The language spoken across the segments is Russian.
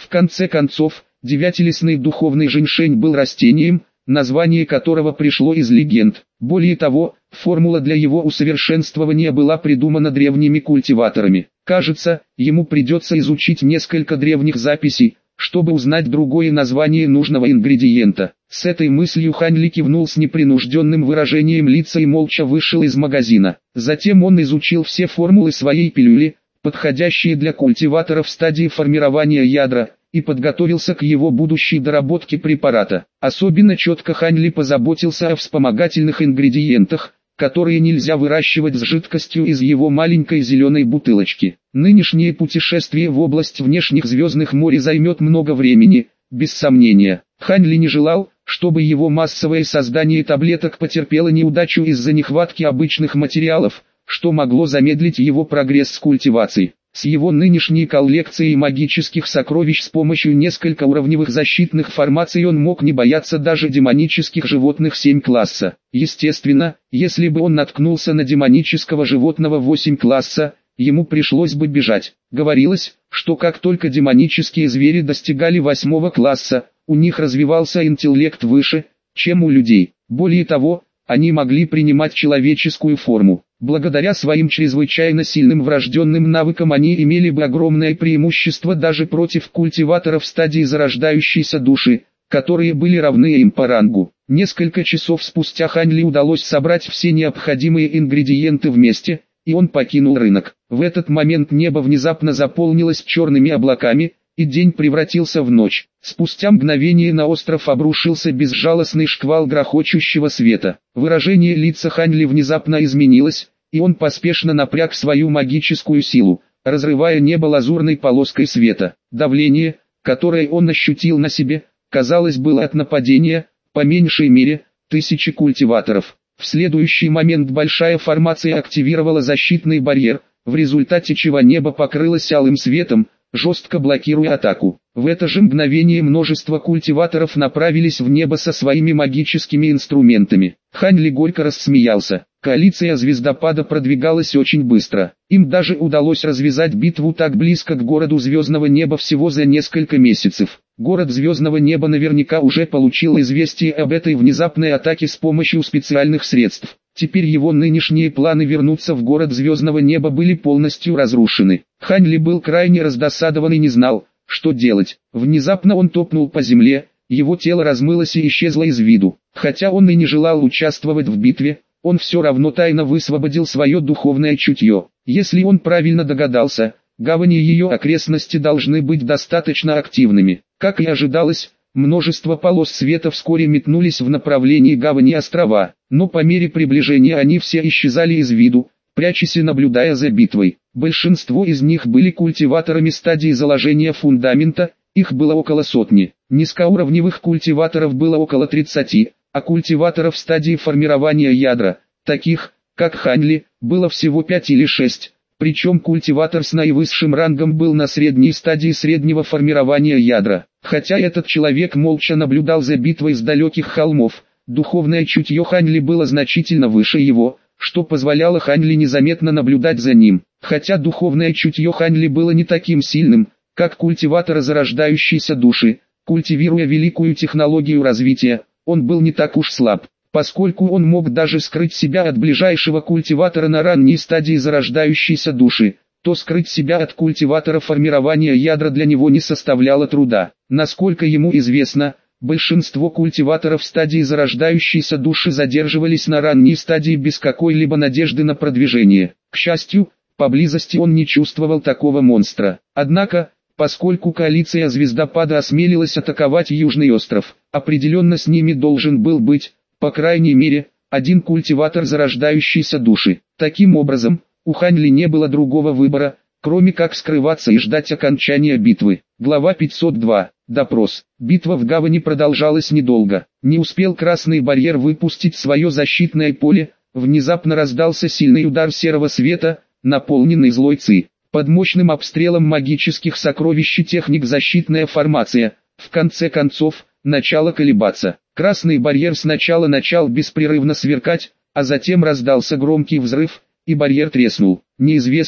В конце концов, девятилистный духовный женьшень был растением, название которого пришло из легенд. Более того, формула для его усовершенствования была придумана древними культиваторами. Кажется, ему придется изучить несколько древних записей, чтобы узнать другое название нужного ингредиента. С этой мыслью Хань Ли кивнул с непринужденным выражением лица и молча вышел из магазина. Затем он изучил все формулы своей пилюли, подходящие для культиватора в стадии формирования ядра, и подготовился к его будущей доработке препарата. Особенно четко Хань Ли позаботился о вспомогательных ингредиентах, которые нельзя выращивать с жидкостью из его маленькой зеленой бутылочки. Нынешнее путешествие в область внешних звездных морей займет много времени, без сомнения. Хань Ли не желал, чтобы его массовое создание таблеток потерпело неудачу из-за нехватки обычных материалов, что могло замедлить его прогресс с культивацией. С его нынешней коллекцией магических сокровищ с помощью несколькоуровневых защитных формаций он мог не бояться даже демонических животных 7 класса. Естественно, если бы он наткнулся на демонического животного 8 класса, ему пришлось бы бежать. Говорилось, что как только демонические звери достигали 8 класса, у них развивался интеллект выше, чем у людей. Более того, они могли принимать человеческую форму. Благодаря своим чрезвычайно сильным врожденным навыкам они имели бы огромное преимущество даже против культиваторов стадии зарождающейся души, которые были равны им по рангу. Несколько часов спустя Хань Ли удалось собрать все необходимые ингредиенты вместе, и он покинул рынок. В этот момент небо внезапно заполнилось черными облаками, и день превратился в ночь. Спустя мгновение на остров обрушился безжалостный шквал грохочущего света. Выражение лица Хань Ли внезапно изменилось, и он поспешно напряг свою магическую силу, разрывая небо лазурной полоской света. Давление, которое он ощутил на себе, казалось, было от нападения, по меньшей мере, 1000 культиваторов. В следующий момент большая формация активировала защитный барьер, в результате чего небо покрылось алым светом, жестко блокируя атаку. В это же мгновение множество культиваторов направились в небо со своими магическими инструментами. Хань Ли горько рассмеялся. Коалиция звездопада продвигалась очень быстро. Им даже удалось развязать битву так близко к городу Звездного Неба всего за несколько месяцев. Город Звездного Неба наверняка уже получил известие об этой внезапной атаке с помощью специальных средств. Теперь его нынешние планы вернуться в город Звездного Неба были полностью разрушены. Хань Ли был крайне раздосадован и не знал, что делать. Внезапно он топнул по земле, его тело размылось и исчезло из виду. Хотя он и не желал участвовать в битве, он все равно тайно высвободил свое духовное чутье. Если он правильно догадался, гавани и ее окрестности должны быть достаточно активными. Как и ожидалось, множество полос света вскоре метнулись в направлении гавани острова, но по мере приближения они все исчезали из виду, прячась и наблюдая за битвой. Большинство из них были культиваторами стадии заложения фундамента, их было около сотни. Низкоуровневых культиваторов было около 30, а культиваторов стадии формирования ядра, таких, как Хань Ли, было всего 5 или 6. Причем культиватор с наивысшим рангом был на средней стадии среднего формирования ядра. Хотя этот человек молча наблюдал за битвой с далеких холмов, духовное чутье Хань Ли было значительно выше его, что позволяло Хань Ли незаметно наблюдать за ним. Хотя духовное чутье Хань Ли было не таким сильным, как культиватора зарождающейся души, культивируя великую технологию развития, он был не так уж слаб. Поскольку он мог даже скрыть себя от ближайшего культиватора на ранней стадии зарождающейся души, то скрыть себя от культиватора формирования ядра для него не составляло труда. Насколько ему известно, большинство культиваторов стадии зарождающейся души задерживались на ранней стадии без какой-либо надежды на продвижение. К счастью, поблизости он не чувствовал такого монстра. Однако, поскольку коалиция звездопада осмелилась атаковать Южный остров, определенно с ними должен был быть, по крайней мере, один культиватор зарождающейся души. Таким образом, у Хань Ли не было другого выбора, кроме как скрываться и ждать окончания битвы. Глава 502. Допрос. Битва в гавани продолжалась недолго. Не успел красный барьер выпустить свое защитное поле, внезапно раздался сильный удар серого света, наполненный злой ци. Под мощным обстрелом магических сокровищ техник защитная формация, в конце концов, начала колебаться. Красный барьер сначала начал беспрерывно сверкать, а затем раздался громкий взрыв, и барьер треснул. Неизвестно,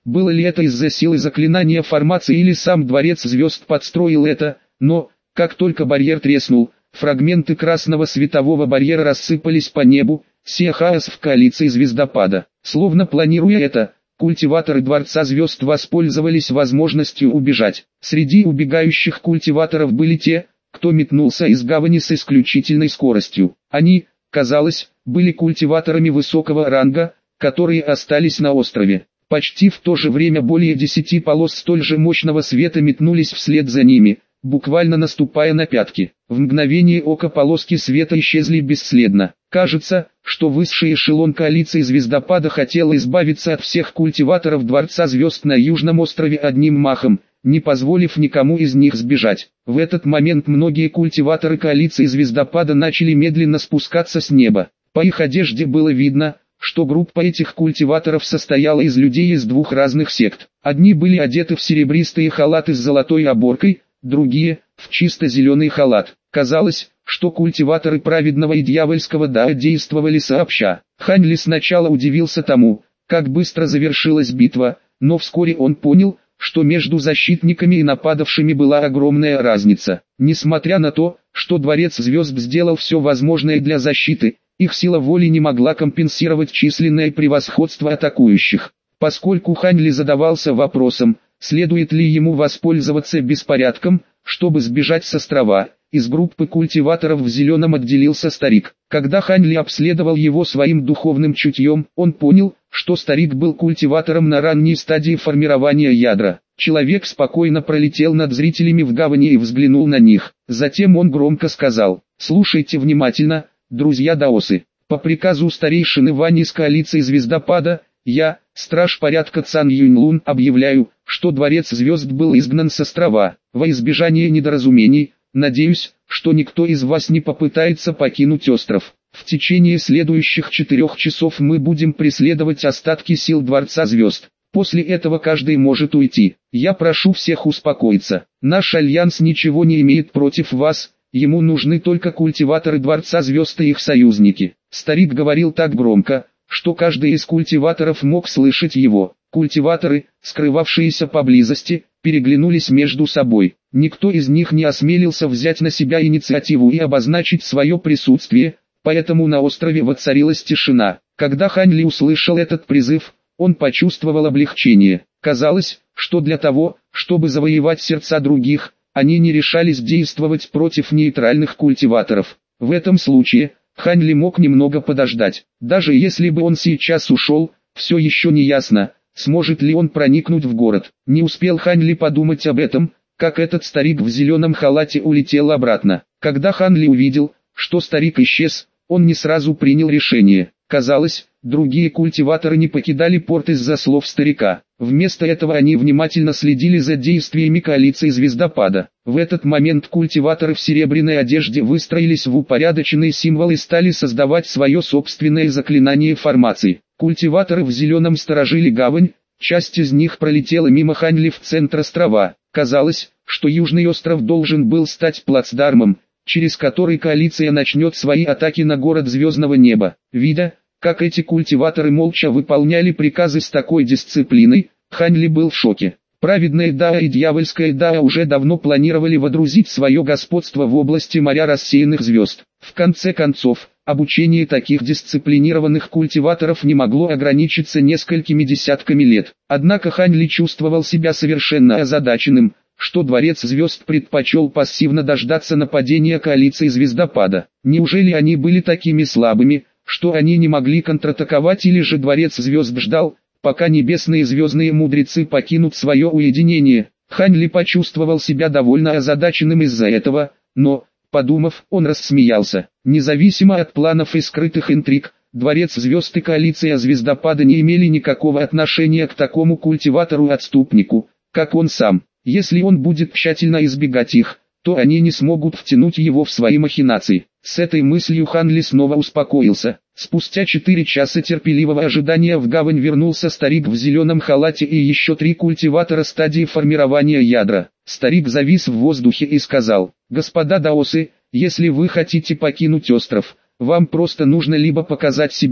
было ли это из-за силы заклинания формации или сам Дворец Звезд подстроил это, но, как только барьер треснул, фрагменты красного светового барьера рассыпались по небу, сея хаос в коалиции звездопада. Словно планируя это, культиваторы Дворца Звезд воспользовались возможностью убежать. Среди убегающих культиваторов были те, кто метнулся из гавани с исключительной скоростью. Они, казалось, были культиваторами высокого ранга, которые остались на острове. Почти в то же время более 10 полос столь же мощного света метнулись вслед за ними, буквально наступая на пятки. В мгновение ока полоски света исчезли бесследно. Кажется, что высший эшелон коалиции звездопада хотел избавиться от всех культиваторов Дворца Звезд на Южном острове одним махом, не позволив никому из них сбежать. В этот момент многие культиваторы коалиции звездопада начали медленно спускаться с неба. По их одежде было видно, что группа этих культиваторов состояла из людей из двух разных сект. Одни были одеты в серебристые халаты с золотой оборкой, другие – в чисто зеленый халат. Казалось, что культиваторы праведного и дьявольского Даа действовали сообща. Хань Ли сначала удивился тому, как быстро завершилась битва, но вскоре он понял, что между защитниками и нападавшими была огромная разница. Несмотря на то, что Дворец Звезд сделал все возможное для защиты, их сила воли не могла компенсировать численное превосходство атакующих. Поскольку Хань Ли задавался вопросом, следует ли ему воспользоваться беспорядком, чтобы сбежать с острова, из группы культиваторов в зеленом отделился старик. Когда Хань Ли обследовал его своим духовным чутьем, он понял, что старик был культиватором на ранней стадии формирования ядра. Человек спокойно пролетел над зрителями в гавани и взглянул на них. Затем он громко сказал: «Слушайте внимательно, друзья даосы. По приказу старейшины Вань из коалиции звездопада, я, страж порядка Цан Юньлун, объявляю, что Дворец Звезд был изгнан с острова. Во избежание недоразумений, надеюсь, что никто из вас не попытается покинуть остров. В течение следующих 4 часов мы будем преследовать остатки сил Дворца Звезд. После этого каждый может уйти. Я прошу всех успокоиться. Наш альянс ничего не имеет против вас, ему нужны только культиваторы Дворца Звезд и их союзники». Старик говорил так громко, что каждый из культиваторов мог слышать его. Культиваторы, скрывавшиеся поблизости, переглянулись между собой. Никто из них не осмелился взять на себя инициативу и обозначить свое присутствие, поэтому на острове воцарилась тишина. Когда Хань Ли услышал этот призыв, он почувствовал облегчение. Казалось, что для того, чтобы завоевать сердца других, они не решались действовать против нейтральных культиваторов. В этом случае, Хань Ли мог немного подождать. Даже если бы он сейчас ушел, все еще не ясно, сможет ли он проникнуть в город. Не успел Хань Ли подумать об этом, как этот старик в зеленом халате улетел обратно. Когда Хань Ли увидел, что старик исчез, он не сразу принял решение. Казалось, другие культиваторы не покидали порт из-за слов старика. Вместо этого они внимательно следили за действиями коалиции звездопада. В этот момент культиваторы в серебряной одежде выстроились в упорядоченный символ и стали создавать свое собственное заклинание формации. Культиваторы в зеленом сторожили гавань, часть из них пролетела мимо Хань Ли в центр острова. Казалось, что Южный остров должен был стать плацдармом, через который коалиция начнет свои атаки на город звездного неба. Видя, как эти культиваторы молча выполняли приказы с такой дисциплиной, Хань Ли был в шоке. Праведная Даа и дьявольская Даа уже давно планировали водрузить свое господство в области моря рассеянных звезд. В конце концов, обучение таких дисциплинированных культиваторов не могло ограничиться несколькими десятками лет. Однако Хань Ли чувствовал себя совершенно озадаченным, что Дворец Звезд предпочел пассивно дождаться нападения коалиции звездопада. Неужели они были такими слабыми, что они не могли контратаковать, или же Дворец Звезд ждал, пока небесные звездные мудрецы покинут свое уединение? Хань Ли почувствовал себя довольно озадаченным из-за этого, но, подумав, он рассмеялся. Независимо от планов и скрытых интриг, Дворец Звезд и коалиция звездопада не имели никакого отношения к такому культиватору-отступнику, как он сам. Если он будет тщательно избегать их, то они не смогут втянуть его в свои махинации. С этой мыслью Хань Ли снова успокоился. Спустя 4 часа терпеливого ожидания в гавань вернулся старик в зеленом халате и еще 3 культиватора стадии формирования ядра. Старик завис в воздухе и сказал: «Господа даосы, если вы хотите покинуть остров, вам просто нужно либо показать себя,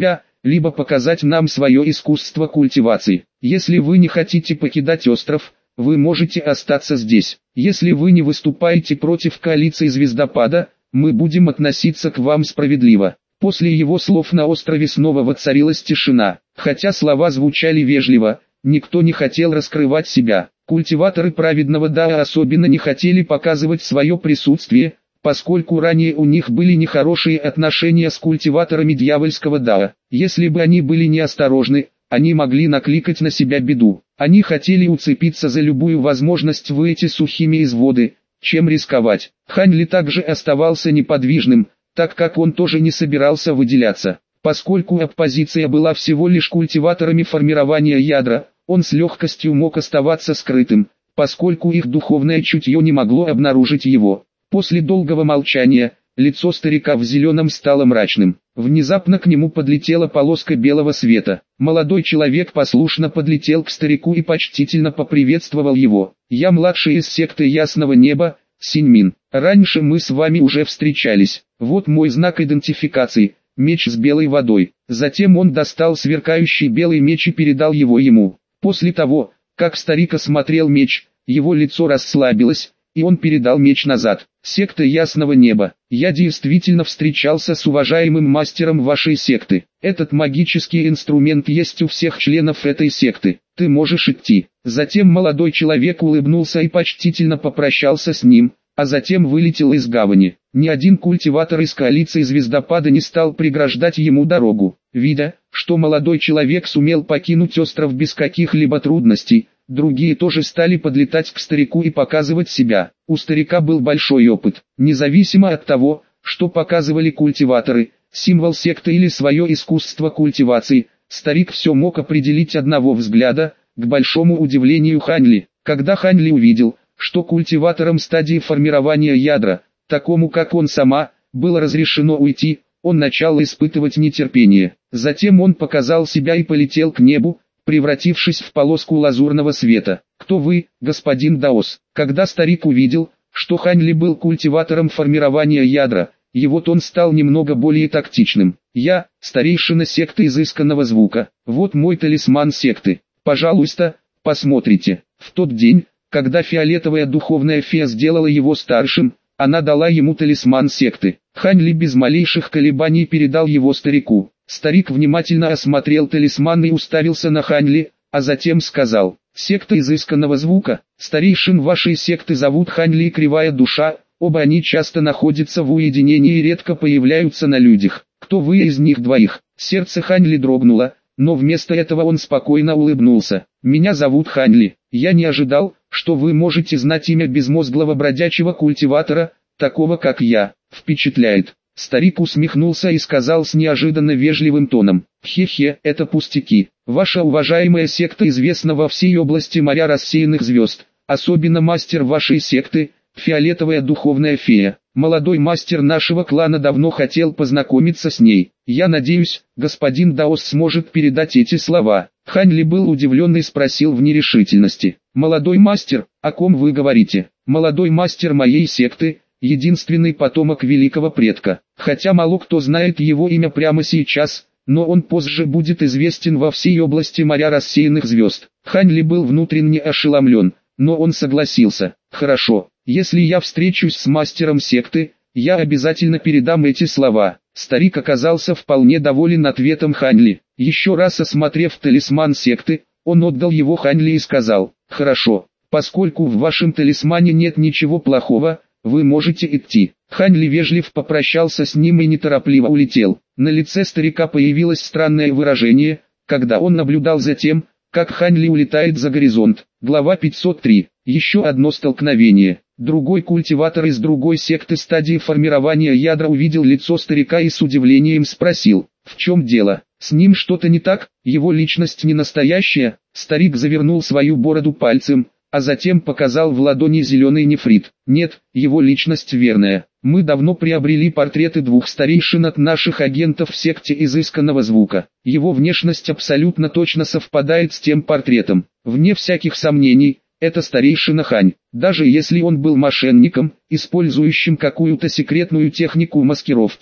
либо показать нам свое искусство культивации. Если вы не хотите покидать остров, вы можете остаться здесь. Если вы не выступаете против коалиции Звездопада, мы будем относиться к вам справедливо». После его слов на острове снова воцарилась тишина. Хотя слова звучали вежливо, никто не хотел раскрывать себя. Культиваторы праведного Дао особенно не хотели показывать свое присутствие, поскольку ранее у них были нехорошие отношения с культиваторами дьявольского Дао. Если бы они были неосторожны, они могли накликать на себя беду. Они хотели уцепиться за любую возможность выйти сухими из воды, чем рисковать. Хань Ли также оставался неподвижным, так как он тоже не собирался выделяться. Поскольку оппозиция была всего лишь культиваторами формирования ядра, он с легкостью мог оставаться скрытым, поскольку их духовное чутье не могло обнаружить его. После долгого молчания, лицо старика в зеленом стало мрачным. Внезапно к нему подлетела полоска белого света. Молодой человек послушно подлетел к старику и почтительно поприветствовал его. «Я младший из секты Ясного Неба, Синьмин. Раньше мы с вами уже встречались. Вот мой знак идентификации, меч с белой водой». Затем он достал сверкающий белый меч и передал его ему. После того, как старик осмотрел меч, его лицо расслабилось, и он передал меч назад. «Секта Ясного Неба. Я действительно встречался с уважаемым мастером вашей секты. Этот магический инструмент есть у всех членов этой секты. Ты можешь идти». Затем молодой человек улыбнулся и почтительно попрощался с ним, а затем вылетел из гавани. Ни один культиватор из коалиции Звездопада не стал преграждать ему дорогу. Видя, что молодой человек сумел покинуть остров без каких-либо трудностей, другие тоже стали подлетать к старику и показывать себя. У старика был большой опыт. Независимо от того, что показывали культиваторы, символ секты или свое искусство культивации, старик все мог определить одного взгляда, к большому удивлению Хань Ли. Когда Хань Ли увидел, что культиваторам стадии формирования ядра, такому как он сама, было разрешено уйти, он начал испытывать нетерпение. Затем он показал себя и полетел к небу, превратившись в полоску лазурного света. «Кто вы, господин Даос?» Когда старик увидел, что Хань Ли был культиватором формирования ядра, его тон стал немного более тактичным. «Я, старейшина секты изысканного звука. Вот мой талисман секты. Пожалуйста, посмотрите». В тот день, когда фиолетовая духовная фея сделала его старшим, она дала ему талисман секты. Хань Ли без малейших колебаний передал его старику. Старик внимательно осмотрел талисман и уставился на Хань Ли, а затем сказал: «Секта изысканного звука, старейшин вашей секты зовут Хань Ли и Кривая Душа, оба они часто находятся в уединении и редко появляются на людях. Кто вы из них двоих?» Сердце Хань Ли дрогнуло, но вместо этого он спокойно улыбнулся. «Меня зовут Хань Ли. Я не ожидал, что вы можете знать имя безмозглого бродячего культиватора, такого как я. Впечатляет». Старик усмехнулся и сказал с неожиданно вежливым тоном: «Хе-хе, это пустяки. Ваша уважаемая секта известна во всей области моря рассеянных звезд, особенно мастер вашей секты, фиолетовая духовная фея. Молодой мастер нашего клана давно хотел познакомиться с ней. Я надеюсь, господин Даос сможет передать эти слова». Хань Ли был удивлен и спросил в нерешительности: «Молодой мастер, о ком вы говорите?» «Молодой мастер моей секты, единственный потомок великого предка. Хотя мало кто знает его имя прямо сейчас, но он позже будет известен во всей области моря рассеянных звезд». Хань Ли был внутренне ошеломлен, но он согласился. «Хорошо, если я встречусь с мастером секты, я обязательно передам эти слова». Старик оказался вполне доволен ответом Хань Ли. Еще раз осмотрев талисман секты, он отдал его Хань Ли и сказал: «Хорошо, поскольку в вашем талисмане нет ничего плохого, вы можете идти». Хань Ли вежливо попрощался с ним и неторопливо улетел. На лице старика появилось странное выражение, когда он наблюдал за тем, как Хань Ли улетает за горизонт. Глава 503. Еще одно столкновение. Другой культиватор из другой секты стадии формирования ядра увидел лицо старика и с удивлением спросил: «В чем дело? С ним что-то не так? Его личность не настоящая?» Старик завернул свою бороду пальцем, а затем показал в ладони зеленый нефрит. «Нет, его личность верная. Мы давно приобрели портреты двух старейшин от наших агентов в секте изысканного звука. Его внешность абсолютно точно совпадает с тем портретом. Вне всяких сомнений, это старейшина Хань. Даже если он был мошенником, использующим какую-то секретную технику маскировки,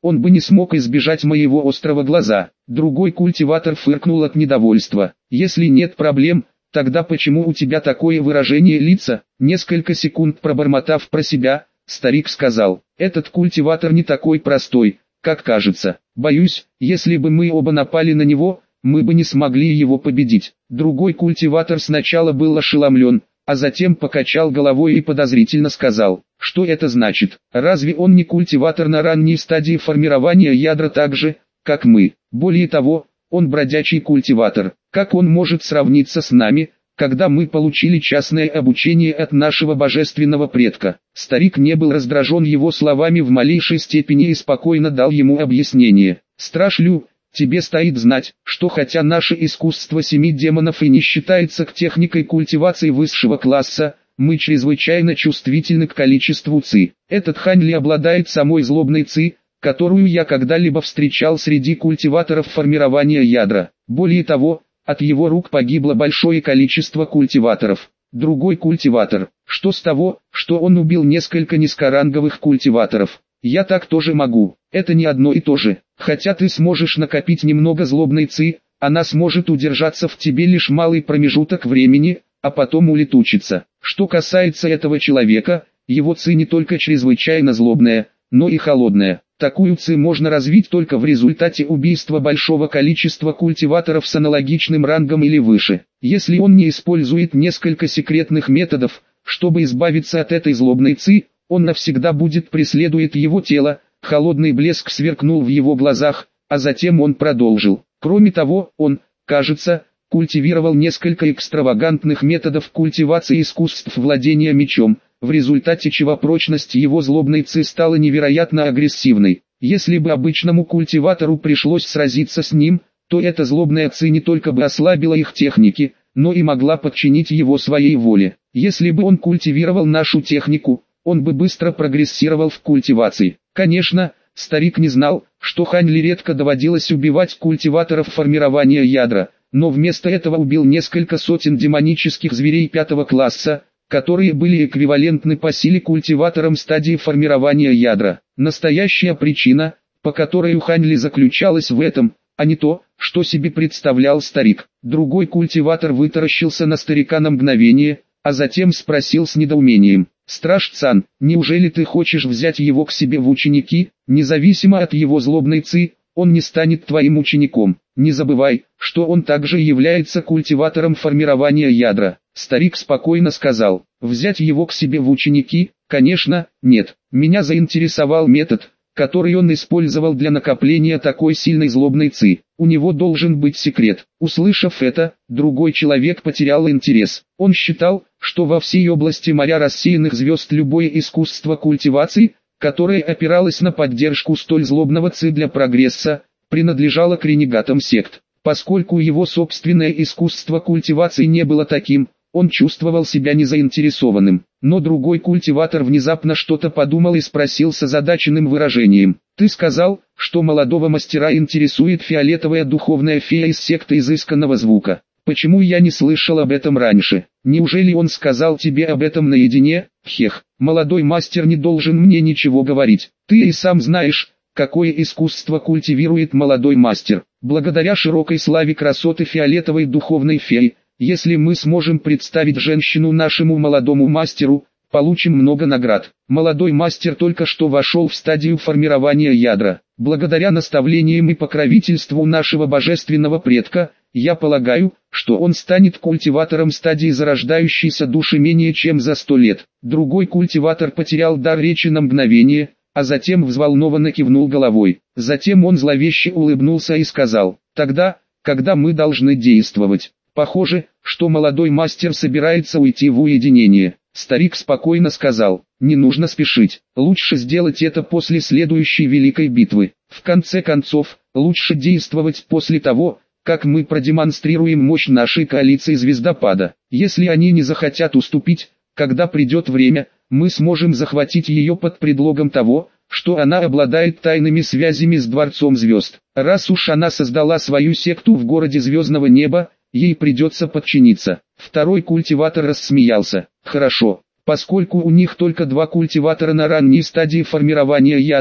он бы не смог избежать моего острого глаза. Другой культиватор фыркнул от недовольства. Если нет проблем, тогда почему у тебя такое выражение лица? Несколько секунд пробормотав про себя, старик сказал, этот культиватор не такой простой, как кажется. Боюсь, если бы мы оба напали на него, мы бы не смогли его победить. Другой культиватор сначала был ошеломлен, а затем покачал головой и подозрительно сказал, что это значит? Разве он не культиватор на ранней стадии формирования ядра так же, как мы? Более того, он бродячий культиватор. Как он может сравниться с нами, когда мы получили частное обучение от нашего божественного предка? Старик не был раздражен его словами в малейшей степени и спокойно дал ему объяснение. Страж Лю, тебе стоит знать, что хотя наше искусство 7 демонов и не считается техникой культивации высшего класса, мы чрезвычайно чувствительны к количеству ци. Этот Хань Ли обладает самой злобной ци, которую я когда-либо встречал среди культиваторов формирования ядра. Более того, от его рук погибло большое количество культиваторов. Другой культиватор, что с того, что он убил несколько низкоранговых культиваторов? Я так тоже могу, это не одно и то же. Хотя ты сможешь накопить немного злобной ци, она сможет удержаться в тебе лишь малый промежуток времени, а потом улетучится. Что касается этого человека, его ци не только чрезвычайно злобная, но и холодная. Такую ци можно развить только в результате убийства большого количества культиваторов с аналогичным рангом или выше. Если он не использует несколько секретных методов, чтобы избавиться от этой злобной ци, он навсегда будет преследует его тело. Холодный блеск сверкнул в его глазах, а затем он продолжил. Кроме того, он, кажется, культивировал несколько экстравагантных методов культивации искусств владения мечом, в результате чего прочность его злобной ци стала невероятно агрессивной. Если бы обычному культиватору пришлось сразиться с ним, то эта злобная ци не только бы ослабила их техники, но и могла подчинить его своей воле. Если бы он культивировал нашу технику, он бы быстро прогрессировал в культивации. Конечно, старик не знал, что Хань Ли редко доводилось убивать культиваторов формирования ядра, но вместо этого убил несколько сотен демонических зверей 5 класса, которые были эквивалентны по силе культиваторам стадии формирования ядра. Настоящая причина, по которой у Хань Ли заключалась в этом, а не то, что себе представлял старик. Другой культиватор вытаращился на старика на мгновение, а затем спросил с недоумением. «Страж Цан, неужели ты хочешь взять его к себе в ученики? Независимо от его злобной ци, он не станет твоим учеником. Не забывай, что он также является культиватором формирования ядра». Старик спокойно сказал, «Взять его к себе в ученики? Конечно, нет. Меня заинтересовал метод, который он использовал для накопления такой сильной злобной ци. У него должен быть секрет». Услышав это, другой человек потерял интерес. Он считал, что во всей области моря рассеянных звезд любое искусство культивации, которое опиралось на поддержку столь злобного ци для прогресса, принадлежало к ренегатам сект. Поскольку его собственное искусство культивации не было таким, он чувствовал себя незаинтересованным. Но другой культиватор внезапно что-то подумал и спросил с озадаченным выражением. «Ты сказал, что молодого мастера интересует фиолетовая духовная фея из секты изысканного звука. Почему я не слышал об этом раньше? Неужели он сказал тебе об этом наедине? Хех, молодой мастер не должен мне ничего говорить. Ты и сам знаешь, какое искусство культивирует молодой мастер. Благодаря широкой славе красоты фиолетовой духовной феи, если мы сможем представить женщину нашему молодому мастеру, получим много наград. Молодой мастер только что вошел в стадию формирования ядра. Благодаря наставлениям и покровительству нашего божественного предка, я полагаю, что он станет культиватором стадии зарождающейся души менее чем за 100 лет. Другой культиватор потерял дар речи на мгновение, а затем взволнованно кивнул головой. Затем он зловеще улыбнулся и сказал, «Тогда, когда мы должны действовать?» Похоже, что молодой мастер собирается уйти в уединение. Старик спокойно сказал, «Не нужно спешить, лучше сделать это после следующей великой битвы. В конце концов, лучше действовать после того, как мы продемонстрируем мощь нашей коалиции звездопада. Если они не захотят уступить, когда придет время, мы сможем захватить ее под предлогом того, что она обладает тайными связями с Дворцом Звезд. Раз уж она создала свою секту в городе Звездного Неба, ей придется подчиниться». Второй культиватор рассмеялся. «Хорошо, поскольку у них только 2 культиватора на ранней стадии формирования ядра,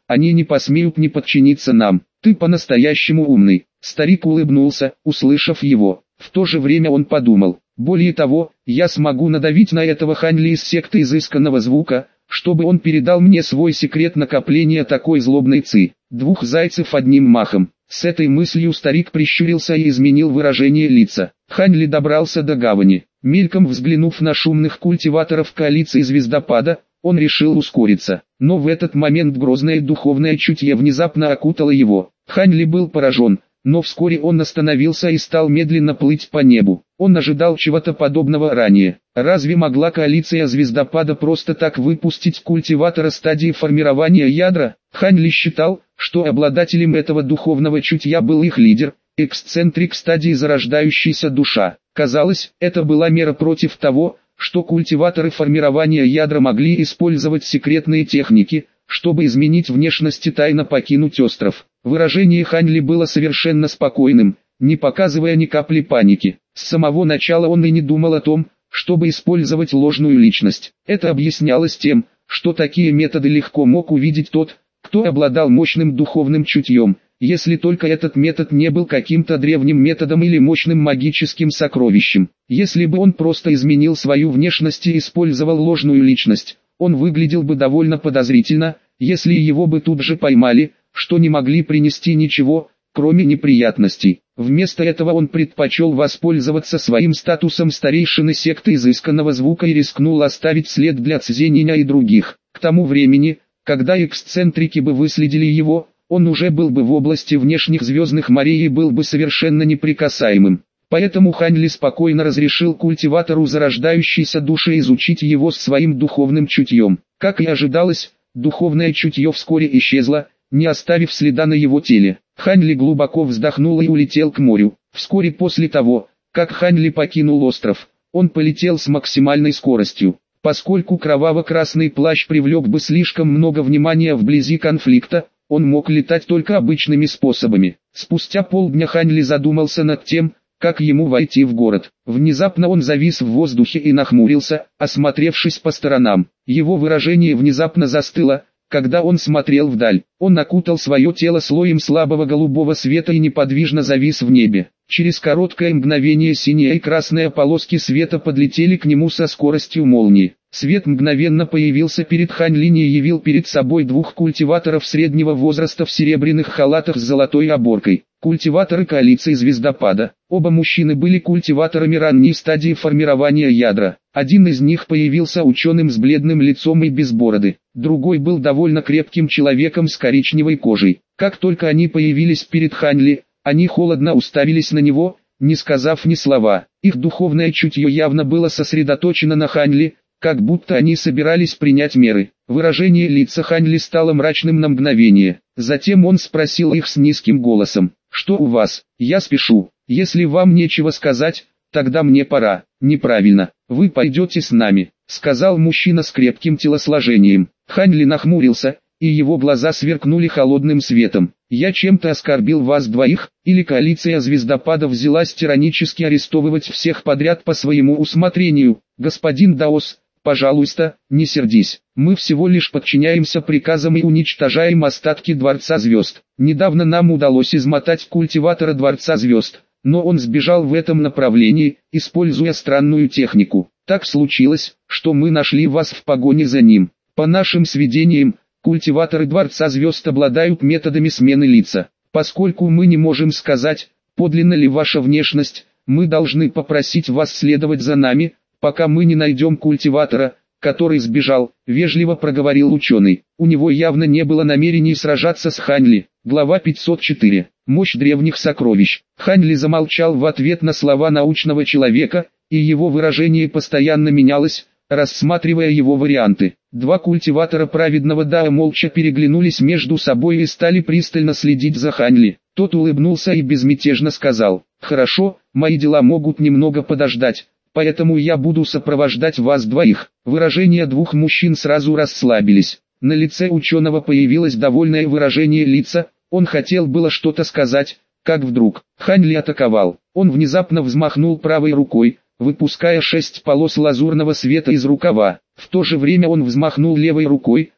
Они не посмеют не подчиниться нам. Ты по-настоящему умный. Старик улыбнулся, услышав его. В то же время он подумал. Более того, я смогу надавить на этого Ханли из секты изысканного звука, чтобы он передал мне свой секрет накопления такой злобной ци. Двух зайцев одним махом. С этой мыслью старик прищурился и изменил выражение лица. Ханли добрался до гавани. Мельком взглянув на шумных культиваторов коалиции звездопада, он решил ускориться. Но в этот момент грозное духовное чутье внезапно окутало его. Ханли был поражен, но вскоре он остановился и стал медленно плыть по небу. Он ожидал чего-то подобного ранее. Разве могла коалиция звездопада просто так выпустить культиватора стадии формирования ядра? Ханли считал, что обладателем этого духовного чутья был их лидер, эксцентрик стадии зарождающейся душа. Казалось, это была мера против того, что культиваторы формирования ядра могли использовать секретные техники, чтобы изменить внешность и тайно покинуть остров. Выражение Ханли было совершенно спокойным, не показывая ни капли паники. С самого начала он и не думал о том, чтобы использовать ложную личность. Это объяснялось тем, что такие методы легко мог увидеть тот, кто обладал мощным духовным чутьем, если только этот метод не был каким-то древним методом или мощным магическим сокровищем. Если бы он просто изменил свою внешность и использовал ложную личность, он выглядел бы довольно подозрительно, если его бы тут же поймали, что не могли принести ничего, кроме неприятностей. Вместо этого он предпочел воспользоваться своим статусом старейшины секты изысканного звука и рискнул оставить след для Цзениня и других. К тому времени, когда эксцентрики бы выследили его, он уже был бы в области внешних звездных морей и был бы совершенно неприкасаемым. Поэтому Ханли спокойно разрешил культиватору зарождающейся души изучить его с своим духовным чутьем. Как и ожидалось, духовное чутье вскоре исчезло, не оставив следа на его теле. Ханли глубоко вздохнул и улетел к морю. Вскоре после того, как Ханли покинул остров, он полетел с максимальной скоростью. Поскольку кроваво-красный плащ привлек бы слишком много внимания вблизи конфликта, он мог летать только обычными способами. Спустя полдня Ханли задумался над тем, как ему войти в город. Внезапно он завис в воздухе и нахмурился, осмотревшись по сторонам. Его выражение внезапно застыло, когда он смотрел вдаль. Он окутал свое тело слоем слабого голубого света и неподвижно завис в небе. Через короткое мгновение синяя и красная полоски света подлетели к нему со скоростью молнии. Свет мгновенно появился перед Ханли и явил перед собой двух культиваторов среднего возраста в серебряных халатах с золотой оборкой. Культиваторы коалиции звездопада. Оба мужчины были культиваторами ранней стадии формирования ядра. Один из них появился ученым с бледным лицом и без бороды. Другой был довольно крепким человеком с коричневой кожей. Как только они появились перед Ханли, они холодно уставились на него, не сказав ни слова. Их духовное чутье явно было сосредоточено на Ханли, как будто они собирались принять меры. Выражение лица Ханли стало мрачным на мгновение. Затем он спросил их с низким голосом: «Что у вас? Я спешу. Если вам нечего сказать, тогда мне пора». «Неправильно. Вы пойдете с нами», — сказал мужчина с крепким телосложением. Ханли нахмурился, и его глаза сверкнули холодным светом. «Я чем-то оскорбил вас двоих, или коалиция звездопадов взялась тиранически арестовывать всех подряд по своему усмотрению? Господин Даос, пожалуйста, не сердись. Мы всего лишь подчиняемся приказам и уничтожаем остатки Дворца Звезд. Недавно нам удалось измотать культиватора Дворца Звезд, но он сбежал в этом направлении, используя странную технику. Так случилось, что мы нашли вас в погоне за ним. По нашим сведениям, культиваторы Дворца Звезд обладают методами смены лица. Поскольку мы не можем сказать, подлинна ли ваша внешность, мы должны попросить вас следовать за нами, пока мы не найдем культиватора, который сбежал», — вежливо проговорил ученый. У него явно не было намерений сражаться с Ханли. Глава 504. Мощь древних сокровищ. Ханли замолчал в ответ на слова научного человека, и его выражение постоянно менялось, рассматривая его варианты. Два культиватора праведного Дао молча переглянулись между собой и стали пристально следить за Ханли. Тот улыбнулся и безмятежно сказал: «Хорошо, мои дела могут немного подождать, поэтому я буду сопровождать вас двоих». Выражения двух мужчин сразу расслабились. На лице ученого появилось довольное выражение лица, он хотел было что-то сказать, как вдруг Ханли атаковал. Он внезапно взмахнул правой рукой, выпуская 6 полос лазурного света из рукава. В то же время он взмахнул левой рукой,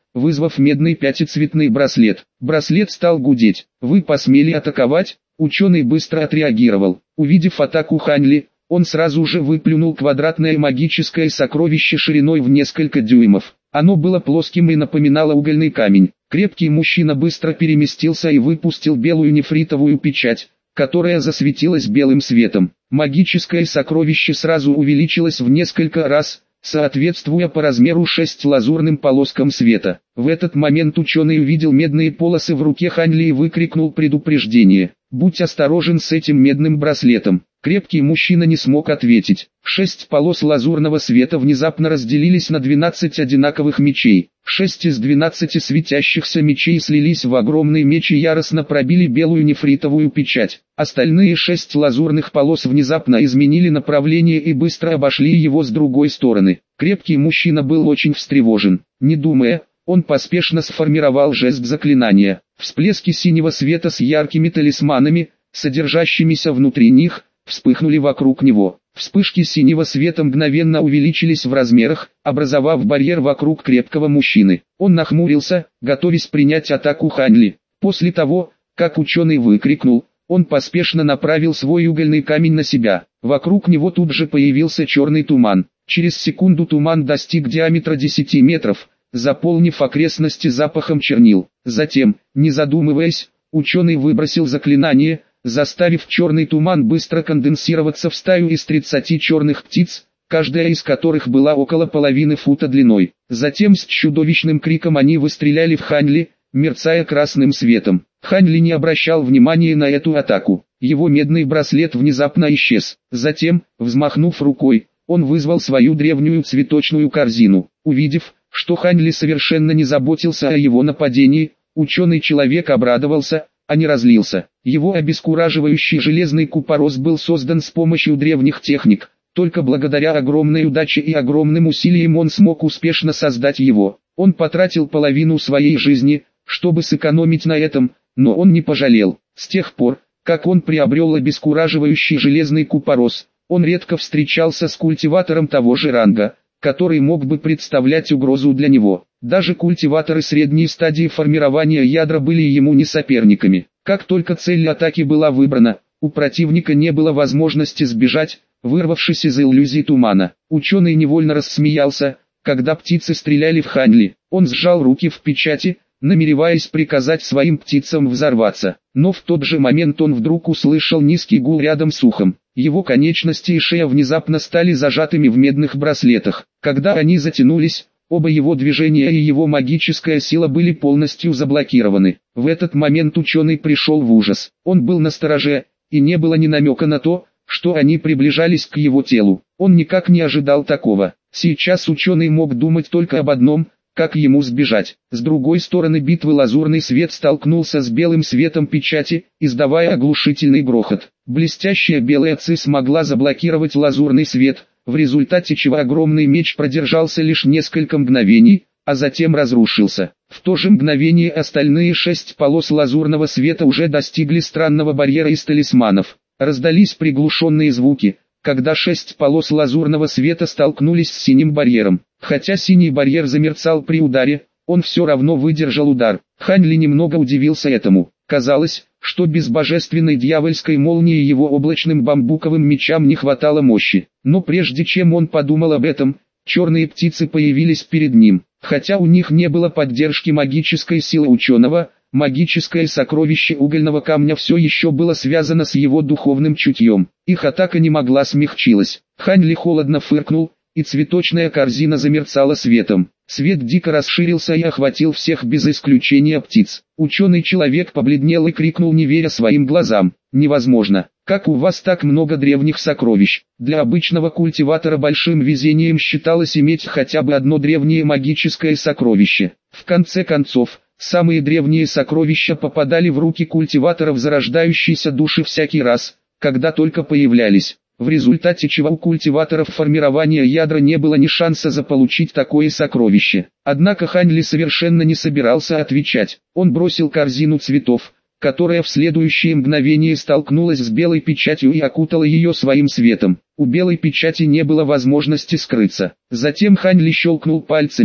вызвав медный пятицветный браслет. Браслет стал гудеть. «Вы посмели атаковать?» Ученый быстро отреагировал. Увидев атаку Хань, он сразу же выплюнул квадратное магическое сокровище шириной в несколько дюймов. Оно было плоским и напоминало угольный камень. Крепкий мужчина быстро переместился и выпустил белую нефритовую печать, которая засветилась белым светом. Магическое сокровище сразу увеличилось в несколько раз, соответствуя по размеру 6 лазурным полоскам света. В этот момент ученый увидел медные полосы в руке Ханьли и выкрикнул предупреждение: «Будь осторожен с этим медным браслетом». Крепкий мужчина не смог ответить. 6 полос лазурного света внезапно разделились на 12 одинаковых мечей. 6 из 12 светящихся мечей слились в огромный меч и яростно пробили белую нефритовую печать. Остальные 6 лазурных полос внезапно изменили направление и быстро обошли его с другой стороны. Крепкий мужчина был очень встревожен. Не думая, он поспешно сформировал жест заклинания. Всплески синего света с яркими талисманами, содержащимися внутри них, вспыхнули вокруг него. Вспышки синего света мгновенно увеличились в размерах, образовав барьер вокруг крепкого мужчины. Он нахмурился, готовясь принять атаку Ханьли. После того, как ученый выкрикнул, он поспешно направил свой угольный камень на себя. Вокруг него тут же появился черный туман. Через секунду туман достиг диаметра 10 метров, заполнив окрестности запахом чернил. Затем, не задумываясь, ученый выбросил заклинание, заставив черный туман быстро конденсироваться в стаю из 30 черных птиц, каждая из которых была около половины фута длиной. Затем с чудовищным криком они выстреляли в Ханьли, мерцая красным светом. Ханьли не обращал внимания на эту атаку. Его медный браслет внезапно исчез. Затем, взмахнув рукой, он вызвал свою древнюю цветочную корзину. Увидев, что Ханьли совершенно не заботился о его нападении, ученый человек обрадовался, а не разлился. Его обескураживающий железный купорос был создан с помощью древних техник. Только благодаря огромной удаче и огромным усилиям он смог успешно создать его. Он потратил половину своей жизни, чтобы сэкономить на этом, но он не пожалел. С тех пор, как он приобрел обескураживающий железный купорос, он редко встречался с культиватором того же ранга, который мог бы представлять угрозу для него. Даже культиваторы средней стадии формирования ядра были ему не соперниками. Как только цель атаки была выбрана, у противника не было возможности сбежать, вырвавшись из иллюзий тумана. Ученый невольно рассмеялся, когда птицы стреляли в Ханьли. Он сжал руки в печати, намереваясь приказать своим птицам взорваться. Но в тот же момент он вдруг услышал низкий гул рядом с ухом. Его конечности и шея внезапно стали зажатыми в медных браслетах. Когда они затянулись, оба его движения и его магическая сила были полностью заблокированы. В этот момент ученый пришел в ужас. Он был настороже, и не было ни намека на то, что они приближались к его телу. Он никак не ожидал такого. Сейчас ученый мог думать только об одном: как ему сбежать. С другой стороны битвы лазурный свет столкнулся с белым светом печати, издавая оглушительный грохот. Блестящая белая ци смогла заблокировать лазурный свет, в результате чего огромный меч продержался лишь несколько мгновений, а затем разрушился. В то же мгновение остальные 6 полос лазурного света уже достигли странного барьера из талисманов. Раздались приглушенные звуки, когда 6 полос лазурного света столкнулись с синим барьером. Хотя синий барьер замерцал при ударе, он все равно выдержал удар. Ханьли немного удивился этому. Казалось, что без божественной дьявольской молнии его облачным бамбуковым мечам не хватало мощи. Но прежде чем он подумал об этом, черные птицы появились перед ним. Хотя у них не было поддержки магической силы ученого, магическое сокровище угольного камня все еще было связано с его духовным чутьем. Их атака не могла смягчилась. Ханьли холодно фыркнул, и цветочная корзина замерцала светом. Свет дико расширился и охватил всех без исключения птиц. Ученый человек побледнел и крикнул, не веря своим глазам: «Невозможно! Как у вас так много древних сокровищ?» Для обычного культиватора большим везением считалось иметь хотя бы одно древнее магическое сокровище. В конце концов, самые древние сокровища попадали в руки культиваторов зарождающейся души всякий раз, когда только появлялись. В результате чего у культиваторов формирования ядра не было ни шанса заполучить такое сокровище. Однако Ханьли совершенно не собирался отвечать. Он бросил корзину цветов, которая в следующее мгновение столкнулась с белой печатью и окутала ее своим светом. У белой печати не было возможности скрыться. Затем Ханьли щелкнул пальцами,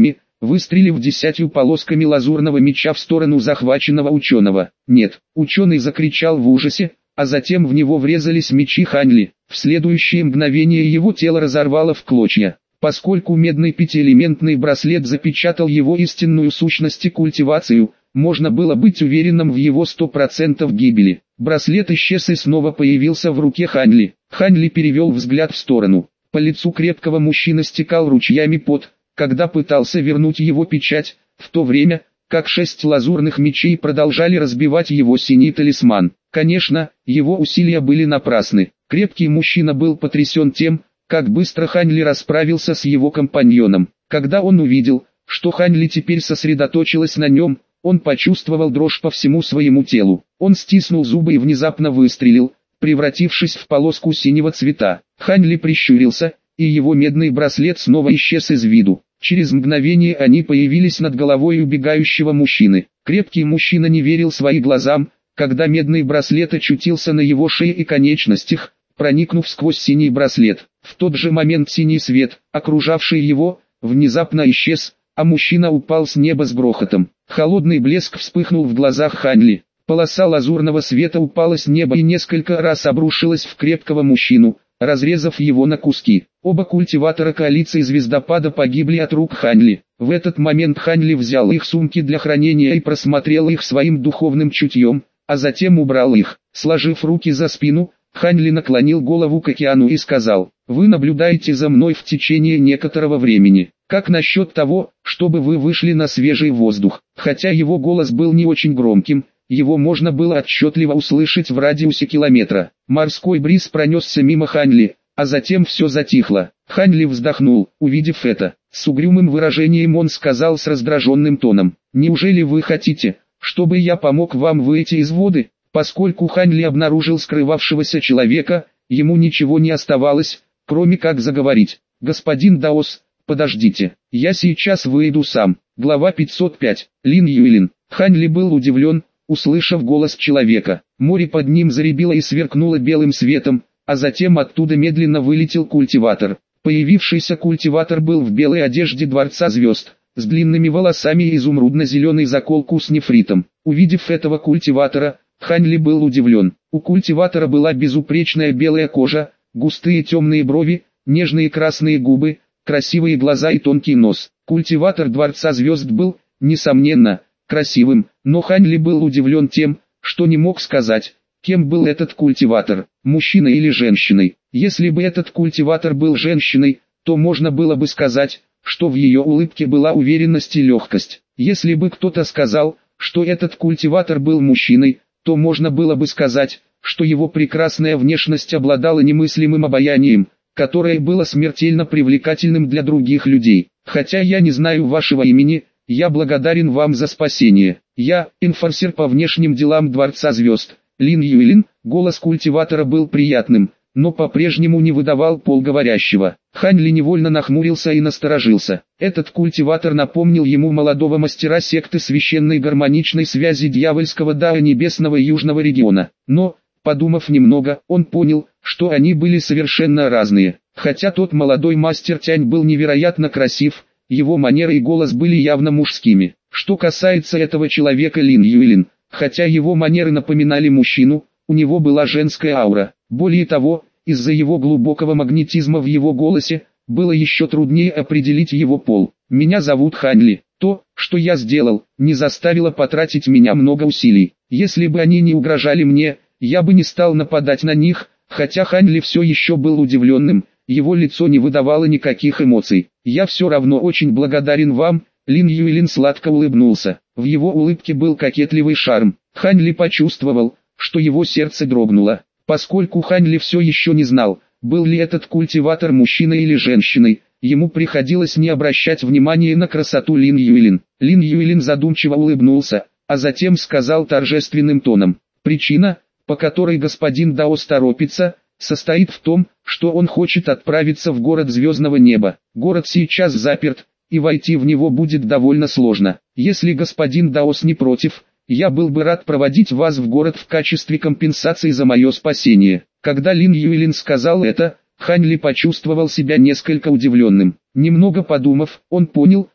выстрелив 10 полосками лазурного меча в сторону захваченного ученого. «Нет!» — ученый закричал в ужасе, а затем в него врезались мечи Хань Ли. В следующее мгновение его тело разорвало в клочья. Поскольку медный пятиэлементный браслет запечатал его истинную сущность и культивацию, можно было быть уверенным в его 100% гибели. Браслет исчез и снова появился в руке Хань Ли. Хань Ли перевел взгляд в сторону. По лицу крепкого мужчины стекал ручьями пот, когда пытался вернуть его печать, в то время, как 6 лазурных мечей продолжали разбивать его синий талисман. Конечно, его усилия были напрасны. Крепкий мужчина был потрясен тем, как быстро Хань Ли расправился с его компаньоном. Когда он увидел, что Хань Ли теперь сосредоточилась на нем, он почувствовал дрожь по всему своему телу. Он стиснул зубы и внезапно выстрелил, превратившись в полоску синего цвета. Хань Ли прищурился, и его медный браслет снова исчез из виду. Через мгновение они появились над головой убегающего мужчины. Крепкий мужчина не верил своим глазам, когда медный браслет очутился на его шее и конечностях, проникнув сквозь синий браслет. В тот же момент синий свет, окружавший его, внезапно исчез, а мужчина упал с неба с грохотом. Холодный блеск вспыхнул в глазах Хань Ли. Полоса лазурного света упала с неба и несколько раз обрушилась в крепкого мужчину, разрезав его на куски. Оба культиватора коалиции звездопада погибли от рук Хань Ли. В этот момент Хань Ли взял их сумки для хранения и просмотрел их своим духовным чутьем, а затем убрал их. Сложив руки за спину, Хань Ли наклонил голову к океану и сказал: «Вы наблюдаете за мной в течение некоторого времени. Как насчет того, чтобы вы вышли на свежий воздух?» Хотя его голос был не очень громким, его можно было отчетливо услышать в радиусе километра. Морской бриз пронесся мимо Хань Ли, а затем все затихло. Хань Ли вздохнул, увидев это. С угрюмым выражением он сказал с раздраженным тоном: «Неужели вы хотите, чтобы я помог вам выйти из воды?» Поскольку Хань Ли обнаружил скрывавшегося человека, ему ничего не оставалось, кроме как заговорить. «Господин Даос, подождите, я сейчас выйду сам». Глава 505. Лин Юйлин. Хань Ли был удивлен, услышав голос человека. Море под ним заребило и сверкнуло белым светом, а затем оттуда медленно вылетел культиватор. Появившийся культиватор был в белой одежде Дворца Звезд, с длинными волосами и изумрудно-зеленой заколку с нефритом. Увидев этого культиватора, Хань Ли был удивлен. У культиватора была безупречная белая кожа, густые темные брови, нежные красные губы, красивые глаза и тонкий нос. Культиватор Дворца Звезд был, несомненно, красивым, но Хань Ли был удивлен тем, что не мог сказать, кем был этот культиватор, мужчиной или женщиной. Если бы этот культиватор был женщиной, то можно было бы сказать, что в ее улыбке была уверенность и легкость. Если бы кто-то сказал, что этот культиватор был мужчиной, то можно было бы сказать, что его прекрасная внешность обладала немыслимым обаянием, которое было смертельно привлекательным для других людей. Хотя я не знаю вашего имени, я благодарен вам за спасение. Я, инфорсер по внешним делам Дворца Звезд, Лин Юйлин. Голос культиватора был приятным, но по-прежнему не выдавал полговорящего. Хань Ли невольно нахмурился и насторожился. Этот культиватор напомнил ему молодого мастера секты священной гармоничной связи дьявольского Дао Небесного Южного региона. Но, подумав немного, он понял, что они были совершенно разные. Хотя тот молодой мастер Тянь был невероятно красив, его манеры и голос были явно мужскими. Что касается этого человека Лин Юйлин, хотя его манеры напоминали мужчину, у него была женская аура. Более того, из-за его глубокого магнетизма в его голосе, было еще труднее определить его пол. «Меня зовут Хань Ли. То, что я сделал, не заставило потратить меня много усилий. Если бы они не угрожали мне, я бы не стал нападать на них». Хотя Хань Ли все еще был удивленным, его лицо не выдавало никаких эмоций. «Я все равно очень благодарен вам», — Лин Юйлин сладко улыбнулся. В его улыбке был кокетливый шарм. Хань Ли почувствовал, что его сердце дрогнуло. Поскольку Хань Ли все еще не знал, был ли этот культиватор мужчиной или женщиной, ему приходилось не обращать внимания на красоту Лин Юйлин. Лин Юйлин задумчиво улыбнулся, а затем сказал торжественным тоном: «Причина, по которой господин Даос торопится, состоит в том, что он хочет отправиться в город звездного неба. Город сейчас заперт, и войти в него будет довольно сложно. Если господин Даос не против, я был бы рад проводить вас в город в качестве компенсации за мое спасение». Когда Лин Юйлин сказал это, Хань Ли почувствовал себя несколько удивленным. Немного подумав, он понял,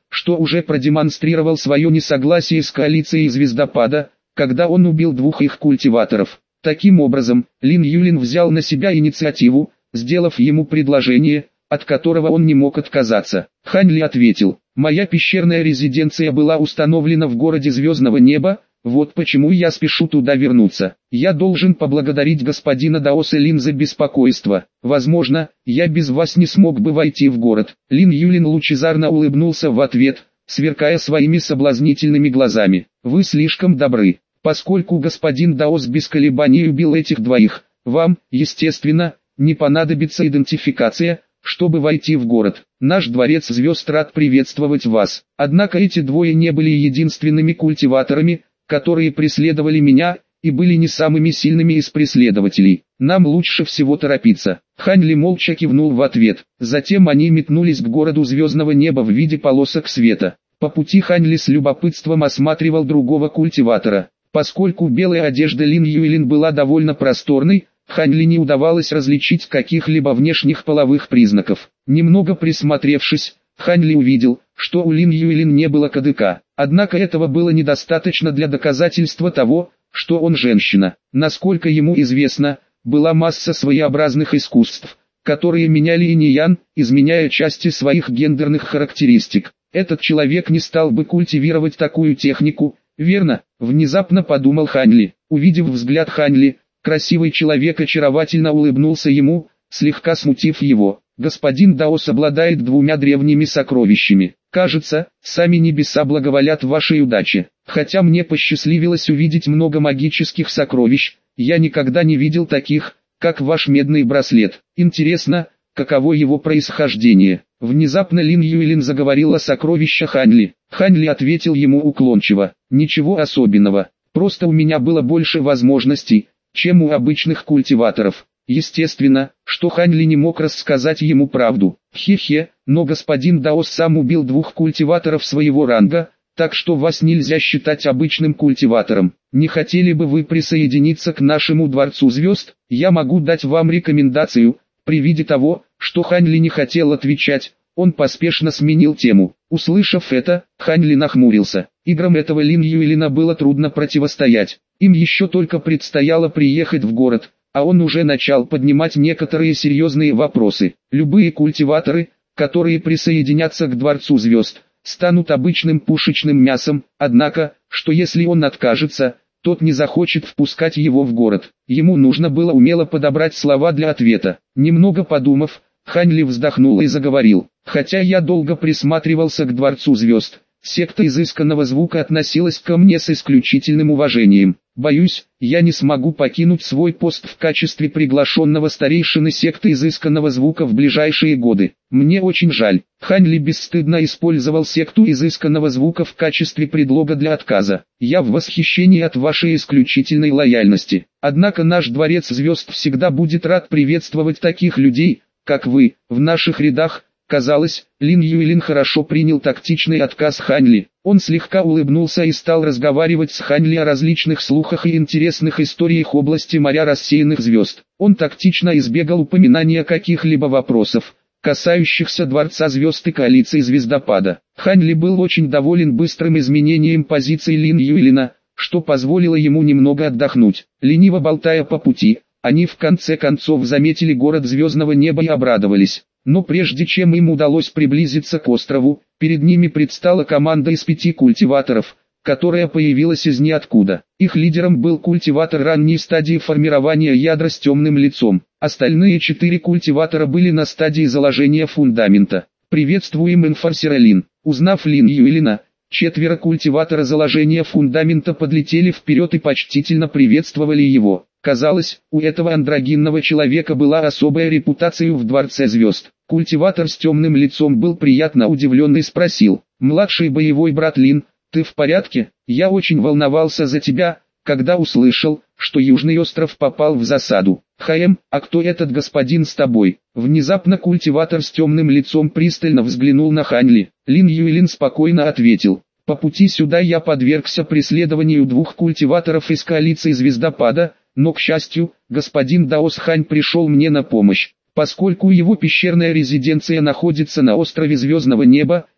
что уже продемонстрировал свое несогласие с коалицией звездопада, когда он убил двух их культиваторов. Таким образом, Лин Юлин взял на себя инициативу, сделав ему предложение, от которого он не мог отказаться. Хань Ли ответил: «Моя пещерная резиденция была установлена в городе Звездного Неба, вот почему я спешу туда вернуться. Я должен поблагодарить господина Даоса Лин за беспокойство. Возможно, я без вас не смог бы войти в город». Лин Юлин лучезарно улыбнулся в ответ, сверкая своими соблазнительными глазами. «Вы слишком добры. Поскольку господин Даос без колебаний убил этих двоих, вам, естественно, не понадобится идентификация, чтобы войти в город. Наш дворец звезд рад приветствовать вас». Однако эти двое не были единственными культиваторами, которые преследовали меня, и были не самыми сильными из преследователей. Нам лучше всего торопиться. Хань Ли молча кивнул в ответ. Затем они метнулись к городу Звездного Неба в виде полосок света. По пути Хань Ли с любопытством осматривал другого культиватора. Поскольку белая одежда Лин Юйлин была довольно просторной, Хань Ли не удавалось различить каких-либо внешних половых признаков. Немного присмотревшись, Хань Ли увидел, что у Лин Юйлин не было кадыка. Однако этого было недостаточно для доказательства того, что он женщина. Насколько ему известно, была масса своеобразных искусств, которые меняли инь-ян, изменяя части своих гендерных характеристик. Этот человек не стал бы культивировать такую технику, верно? Внезапно подумал Хань Ли. Увидев взгляд Хань Ли, красивый человек очаровательно улыбнулся ему, слегка смутив его. Господин Даос обладает двумя древними сокровищами. Кажется, сами небеса благоволят вашей удаче. Хотя мне посчастливилось увидеть много магических сокровищ, я никогда не видел таких, как ваш медный браслет. Интересно, каково его происхождение? Внезапно Лин Юйлин заговорил о сокровищах Хань Ли. Хань Ли ответил ему уклончиво: «Ничего особенного, просто у меня было больше возможностей, чем у обычных культиваторов». Естественно, что Хань Ли не мог рассказать ему правду. Хе-хе, но господин Даос сам убил двух культиваторов своего ранга, так что вас нельзя считать обычным культиватором. Не хотели бы вы присоединиться к нашему Дворцу Звезд? Я могу дать вам рекомендацию. При виде того, что Хань Ли не хотел отвечать, он поспешно сменил тему. Услышав это, Хань Ли нахмурился. Играм этого Лин Юйлина было трудно противостоять. Им еще только предстояло приехать в город, а он уже начал поднимать некоторые серьезные вопросы. Любые культиваторы, которые присоединятся к Дворцу Звезд, станут обычным пушечным мясом, однако, что если он откажется, тот не захочет впускать его в город. Ему нужно было умело подобрать слова для ответа. Немного подумав, Хань Ли вздохнул и заговорил. «Хотя я долго присматривался к Дворцу Звезд, секта изысканного звука относилась ко мне с исключительным уважением. Боюсь, я не смогу покинуть свой пост в качестве приглашенного старейшины секты изысканного звука в ближайшие годы. Мне очень жаль». Хань Ли бесстыдно использовал секту изысканного звука в качестве предлога для отказа. «Я в восхищении от вашей исключительной лояльности. Однако наш Дворец Звезд всегда будет рад приветствовать таких людей, как вы, в наших рядах». Казалось, Лин Юйлин хорошо принял тактичный отказ Хань Ли. Он слегка улыбнулся и стал разговаривать с Хань Ли о различных слухах и интересных историях области моря рассеянных звезд. Он тактично избегал упоминания каких-либо вопросов, касающихся Дворца Звезд и коалиции Звездопада. Хань Ли был очень доволен быстрым изменением позиции Лин Юйлина, что позволило ему немного отдохнуть. Лениво болтая по пути, они в конце концов заметили город Звездного Неба и обрадовались. Но прежде чем им удалось приблизиться к острову, перед ними предстала команда из 5 культиваторов, которая появилась из ниоткуда. Их лидером был культиватор ранней стадии формирования ядра с темным лицом. Остальные 4 культиватора были на стадии заложения фундамента. «Приветствуем энфорсера Лин». Узнав Лин Юйлина, 4 культиватора заложения фундамента подлетели вперед и почтительно приветствовали его. Казалось, у этого андрогинного человека была особая репутация в Дворце Звезд. Культиватор с темным лицом был приятно удивлен и спросил: «Младший боевой брат Лин, ты в порядке? Я очень волновался за тебя, когда услышал, что Южный остров попал в засаду. А кто этот господин с тобой?» Внезапно культиватор с темным лицом пристально взглянул на Хань Ли. Лин Юйлин спокойно ответил: «По пути сюда я подвергся преследованию 2 культиваторов из коалиции Звездопада, но, к счастью, господин Даос Хань пришел мне на помощь. Поскольку его пещерная резиденция находится на острове Звездного Неба,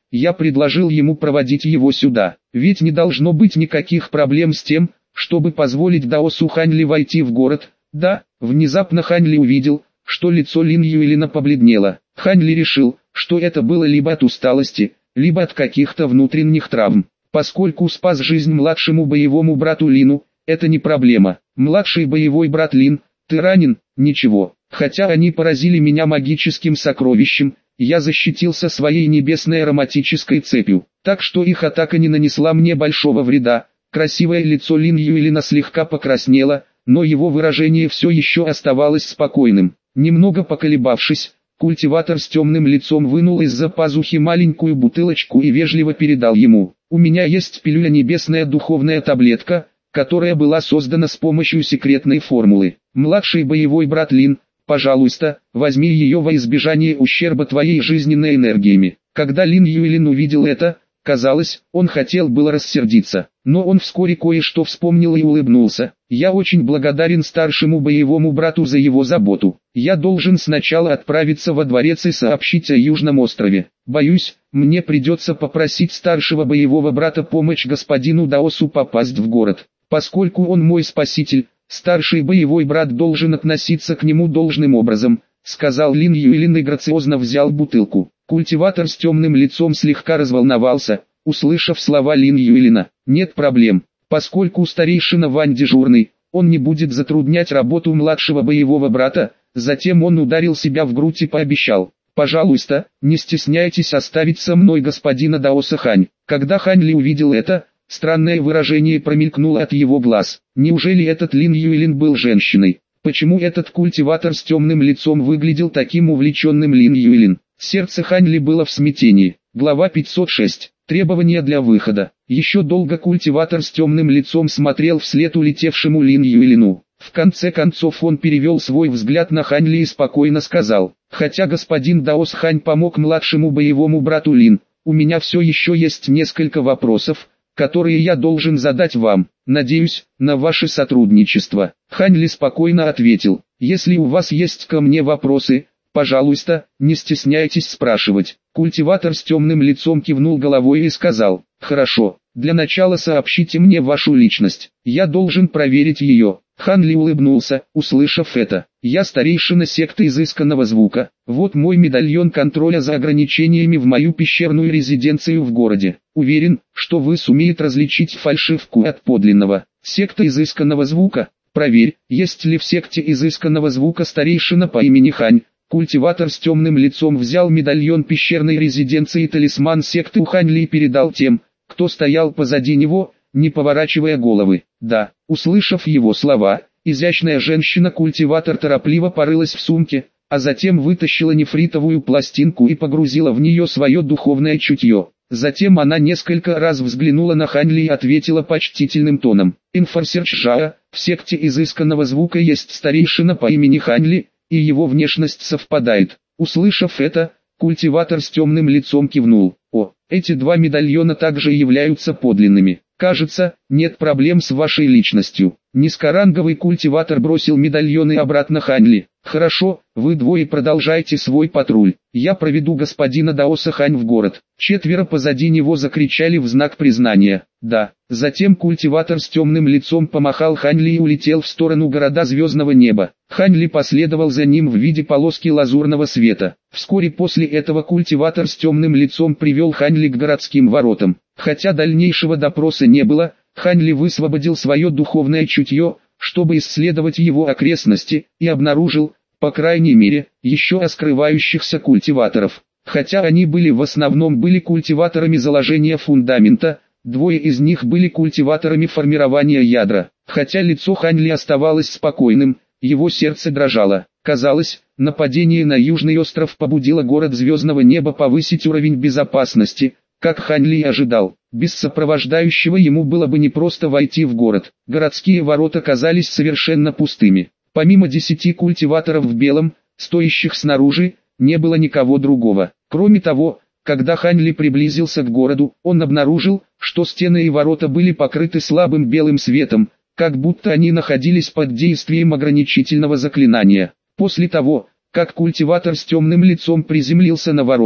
я предложил ему проводить его сюда. Ведь не должно быть никаких проблем с тем, чтобы позволить даосу Ханьли войти в город. Да, внезапно Ханьли увидел, что лицо Лин Юэлина побледнело. Ханьли решил, что это было либо от усталости, либо от каких-то внутренних травм. Поскольку спас жизнь младшему боевому брату Лину, это не проблема. Младший боевой брат Лин, ты ранен? Ничего. Хотя они поразили меня магическим сокровищем, я защитился своей небесной ароматической цепью, так что их атака не нанесла мне большого вреда. Красивое лицо Лин Юэлина слегка покраснело, но его выражение все еще оставалось спокойным. Немного поколебавшись, культиватор с темным лицом вынул из-за пазухи маленькую бутылочку и вежливо передал ему. У меня есть пилюля небесная духовная таблетка, которая была создана с помощью секретной формулы. Младший боевой брат Лин, пожалуйста, возьми ее во избежание ущерба твоей жизненной энергиями. Когда Лин Юэлин увидел это, казалось, он хотел было рассердиться, но он вскоре кое-что вспомнил и улыбнулся. Я очень благодарен старшему боевому брату за его заботу. Я должен сначала отправиться во дворец и сообщить о Южном острове. Боюсь, мне придется попросить старшего боевого брата помочь господину Даосу попасть в город. Поскольку он мой спаситель, старший боевой брат должен относиться к нему должным образом, сказал Лин Юэлин и грациозно взял бутылку. Культиватор с темным лицом слегка разволновался, услышав слова Лин Юэлина. Нет проблем, поскольку старейшина Вань дежурный, он не будет затруднять работу младшего боевого брата. Затем он ударил себя в грудь и пообещал: пожалуйста, не стесняйтесь оставить со мной господина Даоса Хань. Когда Хань Ли увидел это, странное выражение промелькнуло от его глаз. Неужели этот Лин Юэлин был женщиной? Почему этот культиватор с темным лицом выглядел таким увлеченным? Лин Юэлин? Сердце Хань Ли было в смятении. Глава 506. Требования для выхода. Еще долго культиватор с темным лицом смотрел вслед улетевшему Лин Юэлину. В конце концов он перевел свой взгляд на Хань Ли и спокойно сказал: хотя господин Даос Хань помог младшему боевому брату Лин, у меня все еще есть несколько вопросов, которые я должен задать вам. Надеюсь на ваше сотрудничество. Хань Ли спокойно ответил: если у вас есть ко мне вопросы, пожалуйста, не стесняйтесь спрашивать. Культиватор с темным лицом кивнул головой и сказал: хорошо, для начала сообщите мне вашу личность, я должен проверить ее. Хан Ли улыбнулся, услышав это. Я старейшина секты изысканного звука. Вот мой медальон контроля за ограничениями в мою пещерную резиденцию в городе. Уверен, что вы сумеете различить фальшивку от подлинного. Секта изысканного звука. Проверь, есть ли в секте изысканного звука старейшина по имени Хань. Культиватор с темным лицом взял медальон пещерной резиденции талисман секты у Хань Ли и передал тем, кто стоял позади него, не поворачивая головы. Да, услышав его слова, изящная женщина-культиватор торопливо порылась в сумке, а затем вытащила нефритовую пластинку и погрузила в нее свое духовное чутье. Затем она несколько раз взглянула на Хань Ли и ответила почтительным тоном: «Инфорсерч Жаа, в секте изысканного звука есть старейшина по имени Хань Ли, и его внешность совпадает». Услышав это, культиватор с темным лицом кивнул. «О, эти два медальона также являются подлинными. Кажется, нет проблем с вашей личностью». Низкоранговый культиватор бросил медальоны обратно Хань Ли. «Хорошо, вы двое продолжайте свой патруль. Я проведу господина Даоса Хань в город». Четверо позади него закричали в знак признания: «Да». Затем культиватор с темным лицом помахал Хань Ли и улетел в сторону города звездного неба. Хань Ли последовал за ним в виде полоски лазурного света. Вскоре после этого культиватор с темным лицом привел Хань Ли к городским воротам. Хотя дальнейшего допроса не было, Хань Ли высвободил свое духовное чутье, чтобы исследовать его окрестности, и обнаружил, по крайней мере, еще скрывающихся культиваторов. Хотя они в основном были культиваторами заложения фундамента, двое из них были культиваторами формирования ядра. Хотя лицо Хань Ли оставалось спокойным, его сердце дрожало. Казалось, нападение на Южный остров побудило город звездного неба повысить уровень безопасности. Как Хань Ли ожидал, без сопровождающего ему было бы непросто войти в город. Городские ворота казались совершенно пустыми. Помимо 10 культиваторов в белом, стоящих снаружи, не было никого другого. Кроме того, когда Хань Ли приблизился к городу, он обнаружил, что стены и ворота были покрыты слабым белым светом, как будто они находились под действием ограничительного заклинания. После того, как культиватор с темным лицом приземлился на ворота,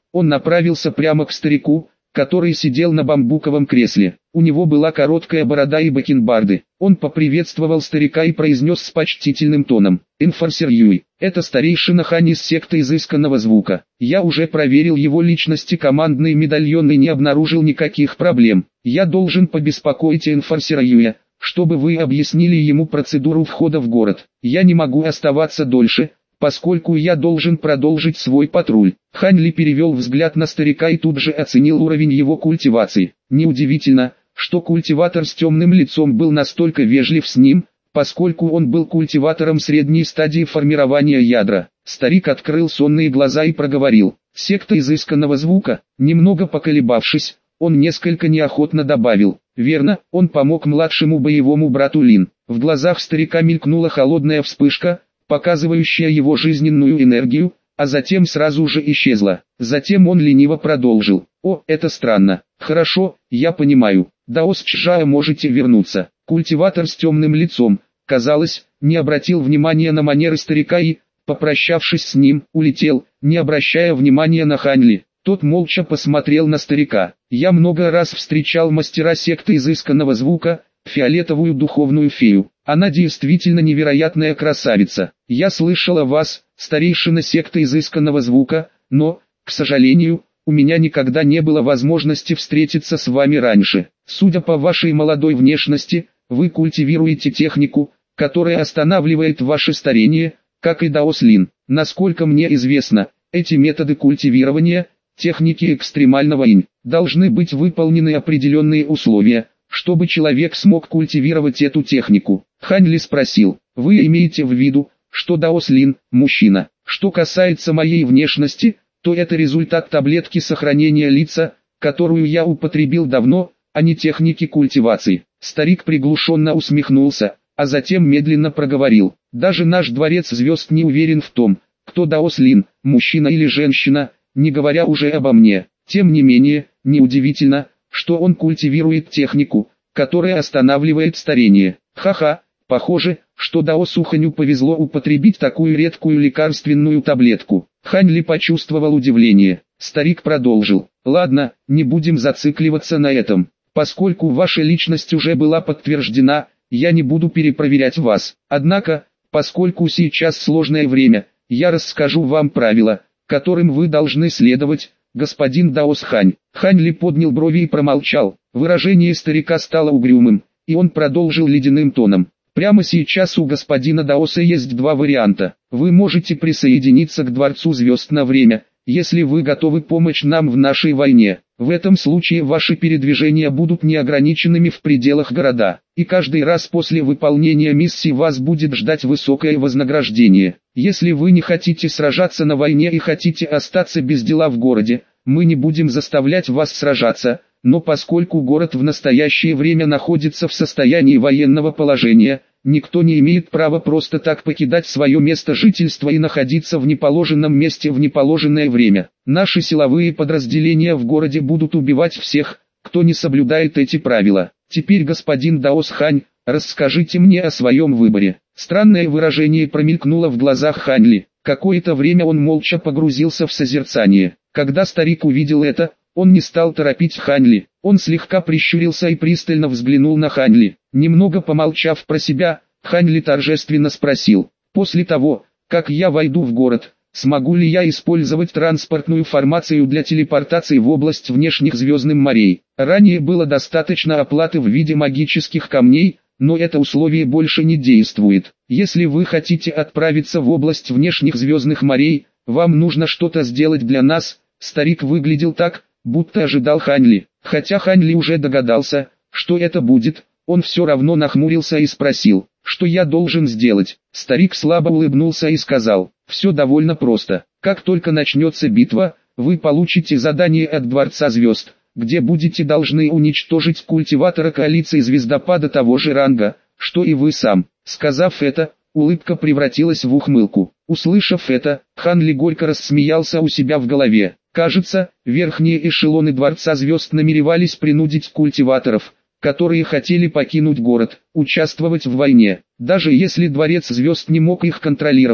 Он направился прямо к старику, который сидел на бамбуковом кресле. У него была короткая борода и бакенбарды. Он поприветствовал старика и произнес с почтительным тоном: «Энфорсер Юй, это старейшина Хань из секты изысканного звука. Я уже проверил его личности, командный медальон, и не обнаружил никаких проблем. Я должен побеспокоить Энфорсера Юя, чтобы вы объяснили ему процедуру входа в город. Я не могу оставаться дольше, поскольку я должен продолжить свой патруль». Хань Ли перевел взгляд на старика и тут же оценил уровень его культивации. Неудивительно, что культиватор с темным лицом был настолько вежлив с ним, поскольку он был культиватором средней стадии формирования ядра. Старик открыл сонные глаза и проговорил: «Секта изысканного звука». Немного поколебавшись, он несколько неохотно добавил: «Верно, он помог младшему боевому брату Лин». В глазах старика мелькнула холодная вспышка, показывающая его жизненную энергию, а затем сразу же исчезла. Затем он лениво продолжил: «О, это странно. Хорошо, я понимаю. Даос Чжая, можете вернуться». Культиватор с темным лицом, казалось, не обратил внимания на манеры старика и, попрощавшись с ним, улетел, не обращая внимания на Хань Ли. Тот молча посмотрел на старика. «Я много раз встречал мастера секты изысканного звука, фиолетовую духовную фею. Она действительно невероятная красавица. Я слышал о вас, старейшина секты изысканного звука, но, к сожалению, у меня никогда не было возможности встретиться с вами раньше. Судя по вашей молодой внешности, вы культивируете технику, которая останавливает ваше старение, как и Даос Лин. Насколько мне известно, эти методы культивирования, техники экстремального инь, должны быть выполнены определенные условия, чтобы человек смог культивировать эту технику». Хань Ли спросил: «Вы имеете в виду, что Даос Лин – мужчина? Что касается моей внешности, то это результат таблетки сохранения лица, которую я употребил давно, а не техники культивации». Старик приглушенно усмехнулся, а затем медленно проговорил: «Даже наш дворец звезд не уверен в том, кто Даос Лин, мужчина или женщина, не говоря уже обо мне. Тем не менее, неудивительно, что он культивирует технику, которая останавливает старение. Ха-ха, похоже, что Даосу Ханю повезло употребить такую редкую лекарственную таблетку». Хань Ли почувствовал удивление. Старик продолжил: «Ладно, не будем зацикливаться на этом. Поскольку ваша личность уже была подтверждена, я не буду перепроверять вас. Однако, поскольку сейчас сложное время, я расскажу вам правила, которым вы должны следовать, господин Даос Хань». Хань Ли поднял брови и промолчал. Выражение старика стало угрюмым, и он продолжил ледяным тоном: «Прямо сейчас у господина Даоса есть два варианта. Вы можете присоединиться к Дворцу Звезд на время, если вы готовы помочь нам в нашей войне. В этом случае ваши передвижения будут неограниченными в пределах города, и каждый раз после выполнения миссии вас будет ждать высокое вознаграждение. Если вы не хотите сражаться на войне и хотите остаться без дела в городе, мы не будем заставлять вас сражаться, но поскольку город в настоящее время находится в состоянии военного положения, никто не имеет права просто так покидать свое место жительства и находиться в неположенном месте в неположенное время. Наши силовые подразделения в городе будут убивать всех, кто не соблюдает эти правила. Теперь, господин Даос Хань, расскажите мне о своем выборе». Странное выражение промелькнуло в глазах Хань Ли. Какое-то время он молча погрузился в созерцание. Когда старик увидел это, он не стал торопить Хань Ли. Он слегка прищурился и пристально взглянул на Хань Ли. Немного помолчав про себя, Хань Ли торжественно спросил: «После того, как я войду в город, смогу ли я использовать транспортную формацию для телепортации в область внешних звездных морей? Ранее было достаточно оплаты в виде магических камней, но это условие больше не действует. Если вы хотите отправиться в область внешних звездных морей, вам нужно что-то сделать для нас». Старик выглядел так, будто ожидал Хань Ли. Хотя Хань Ли уже догадался, что это будет, он все равно нахмурился и спросил: «Что я должен сделать?» Старик слабо улыбнулся и сказал: «Все довольно просто. Как только начнется битва, вы получите задание от Дворца Звезд, где будете должны уничтожить культиватора коалиции звездопада того же ранга, что и вы сам». Сказав это, улыбка превратилась в ухмылку. Услышав это, Хан Ли горько рассмеялся у себя в голове. Кажется, верхние эшелоны Дворца Звезд намеревались принудить культиваторов, которые хотели покинуть город, участвовать в войне. Даже если Дворец Звезд не мог их контролировать,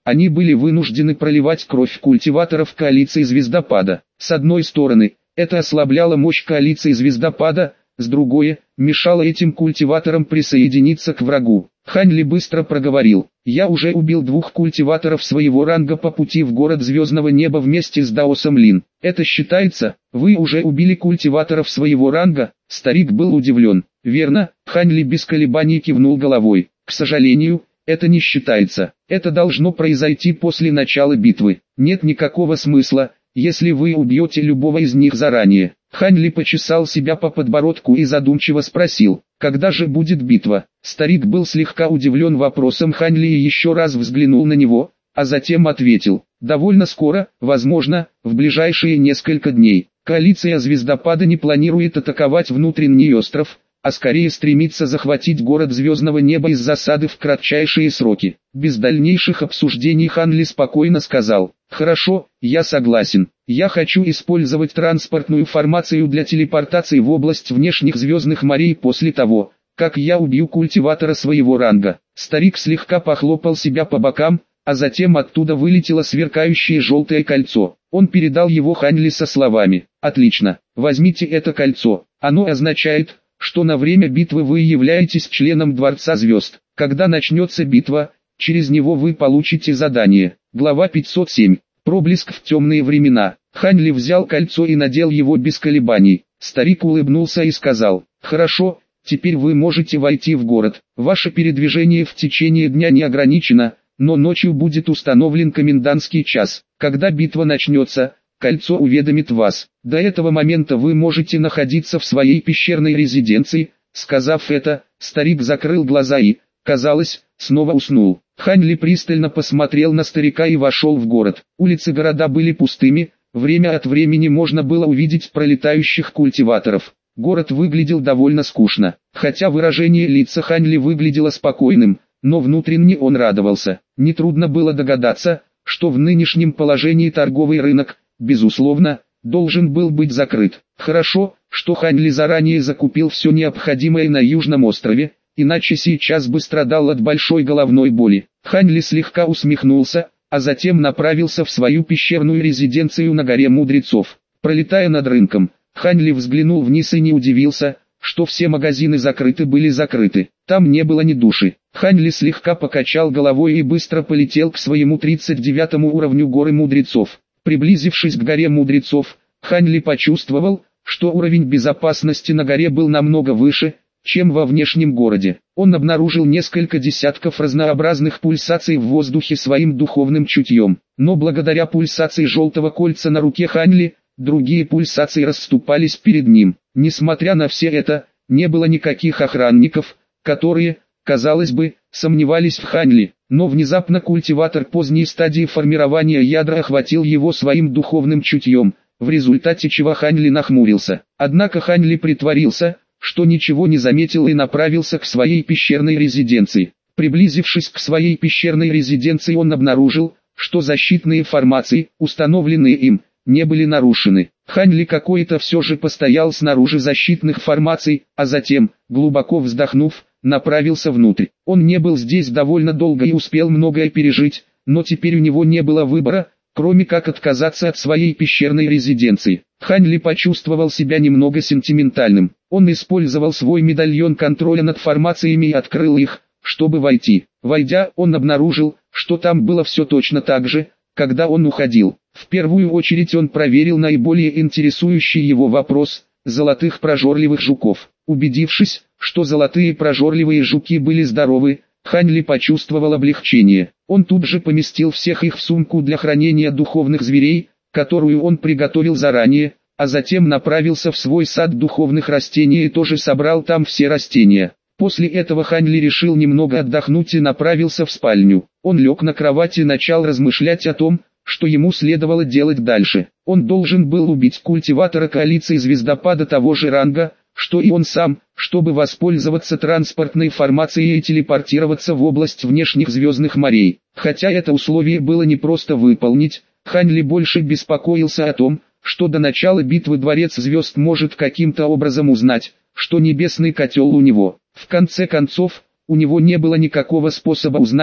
Они были вынуждены проливать кровь культиваторов коалиции Звездопада. С одной стороны, это ослабляло мощь коалиции Звездопада, с другой, мешало этим культиваторам присоединиться к врагу. Хань Ли быстро проговорил: «Я уже убил 2 культиваторов своего ранга по пути в город Звездного Неба вместе с Даосом Лин. Это считается? Вы уже убили культиваторов своего ранга?» Старик был удивлен. «Верно», Хань Ли без колебаний кивнул головой. «К сожалению, это не считается. Это должно произойти после начала битвы. Нет никакого смысла, если вы убьете любого из них заранее». Хань Ли почесал себя по подбородку и задумчиво спросил: «Когда же будет битва?» Старик был слегка удивлен вопросом Хань Ли и еще раз взглянул на него, а затем ответил: «Довольно скоро, возможно, в ближайшие несколько дней. Коалиция Звездопада не планирует атаковать внутренний остров, а скорее стремится захватить город Звездного Неба из засады в кратчайшие сроки». Без дальнейших обсуждений Хань Ли спокойно сказал: «Хорошо, я согласен. Я хочу использовать транспортную формацию для телепортации в область внешних звездных морей после того, как я убью культиватора своего ранга». Старик слегка похлопал себя по бокам, а затем оттуда вылетело сверкающее желтое кольцо. Он передал его Хань Ли со словами: «Отлично, возьмите это кольцо. Оно означает, что на время битвы вы являетесь членом Дворца Звезд. Когда начнется битва, через него вы получите задание». Глава 507. Проблеск в темные времена. Хань Ли взял кольцо и надел его без колебаний. Старик улыбнулся и сказал: «Хорошо, теперь вы можете войти в город. Ваше передвижение в течение дня не ограничено, но ночью будет установлен комендантский час. Когда битва начнется, кольцо уведомит вас. До этого момента вы можете находиться в своей пещерной резиденции». Сказав это, старик закрыл глаза и, казалось, снова уснул. Хань Ли пристально посмотрел на старика и вошел в город. Улицы города были пустыми, время от времени можно было увидеть пролетающих культиваторов. Город выглядел довольно скучно, хотя выражение лица Хань Ли выглядело спокойным, но внутренне он радовался. Нетрудно было догадаться, что в нынешнем положении торговый рынок, безусловно, должен был быть закрыт. Хорошо, что Хань Ли заранее закупил все необходимое на Южном острове, иначе сейчас бы страдал от большой головной боли. Хань Ли слегка усмехнулся, а затем направился в свою пещерную резиденцию на горе Мудрецов. Пролетая над рынком, Хань Ли взглянул вниз и не удивился, что все магазины были закрыты. Там не было ни души. Хань Ли слегка покачал головой и быстро полетел к своему 39-му уровню горы Мудрецов. Приблизившись к горе Мудрецов, Хань Ли почувствовал, что уровень безопасности на горе был намного выше, чем во внешнем городе. Он обнаружил несколько десятков разнообразных пульсаций в воздухе своим духовным чутьем. Но благодаря пульсации желтого кольца на руке Хань Ли, другие пульсации расступались перед ним. Несмотря на все это, не было никаких охранников, которые, казалось бы, сомневались в Хань Ли. Но внезапно культиватор поздней стадии формирования ядра охватил его своим духовным чутьем, в результате чего Хань Ли нахмурился. Однако Хань Ли притворился, что ничего не заметил и направился к своей пещерной резиденции. Приблизившись к своей пещерной резиденции, он обнаружил, что защитные формации, установленные им, не были нарушены. Хань Ли какое-то все же постоял снаружи защитных формаций, а затем, глубоко вздохнув, направился внутрь. Он не был здесь довольно долго и успел многое пережить, но теперь у него не было выбора, кроме как отказаться от своей пещерной резиденции. Хань Ли почувствовал себя немного сентиментальным. Он использовал свой медальон контроля над формациями и открыл их, чтобы войти. Войдя, он обнаружил, что там было все точно так же, когда он уходил. В первую очередь он проверил наиболее интересующий его вопрос – золотых прожорливых жуков. Убедившись, что золотые прожорливые жуки были здоровы, Хань Ли почувствовал облегчение. Он тут же поместил всех их в сумку для хранения духовных зверей, которую он приготовил заранее, а затем направился в свой сад духовных растений и тоже собрал там все растения. После этого Хань Ли решил немного отдохнуть и направился в спальню. Он лег на кровать и начал размышлять о том, что ему следовало делать дальше. Он должен был убить культиватора коалиции Звездопада того же ранга, что и он сам, чтобы воспользоваться транспортной формацией и телепортироваться в область внешних звездных морей. Хотя это условие было непросто выполнить, Хань Ли больше беспокоился о том, что до начала битвы Дворец Звезд может каким-то образом узнать, что небесный котел у него. В конце концов, у него не было никакого способа узнать,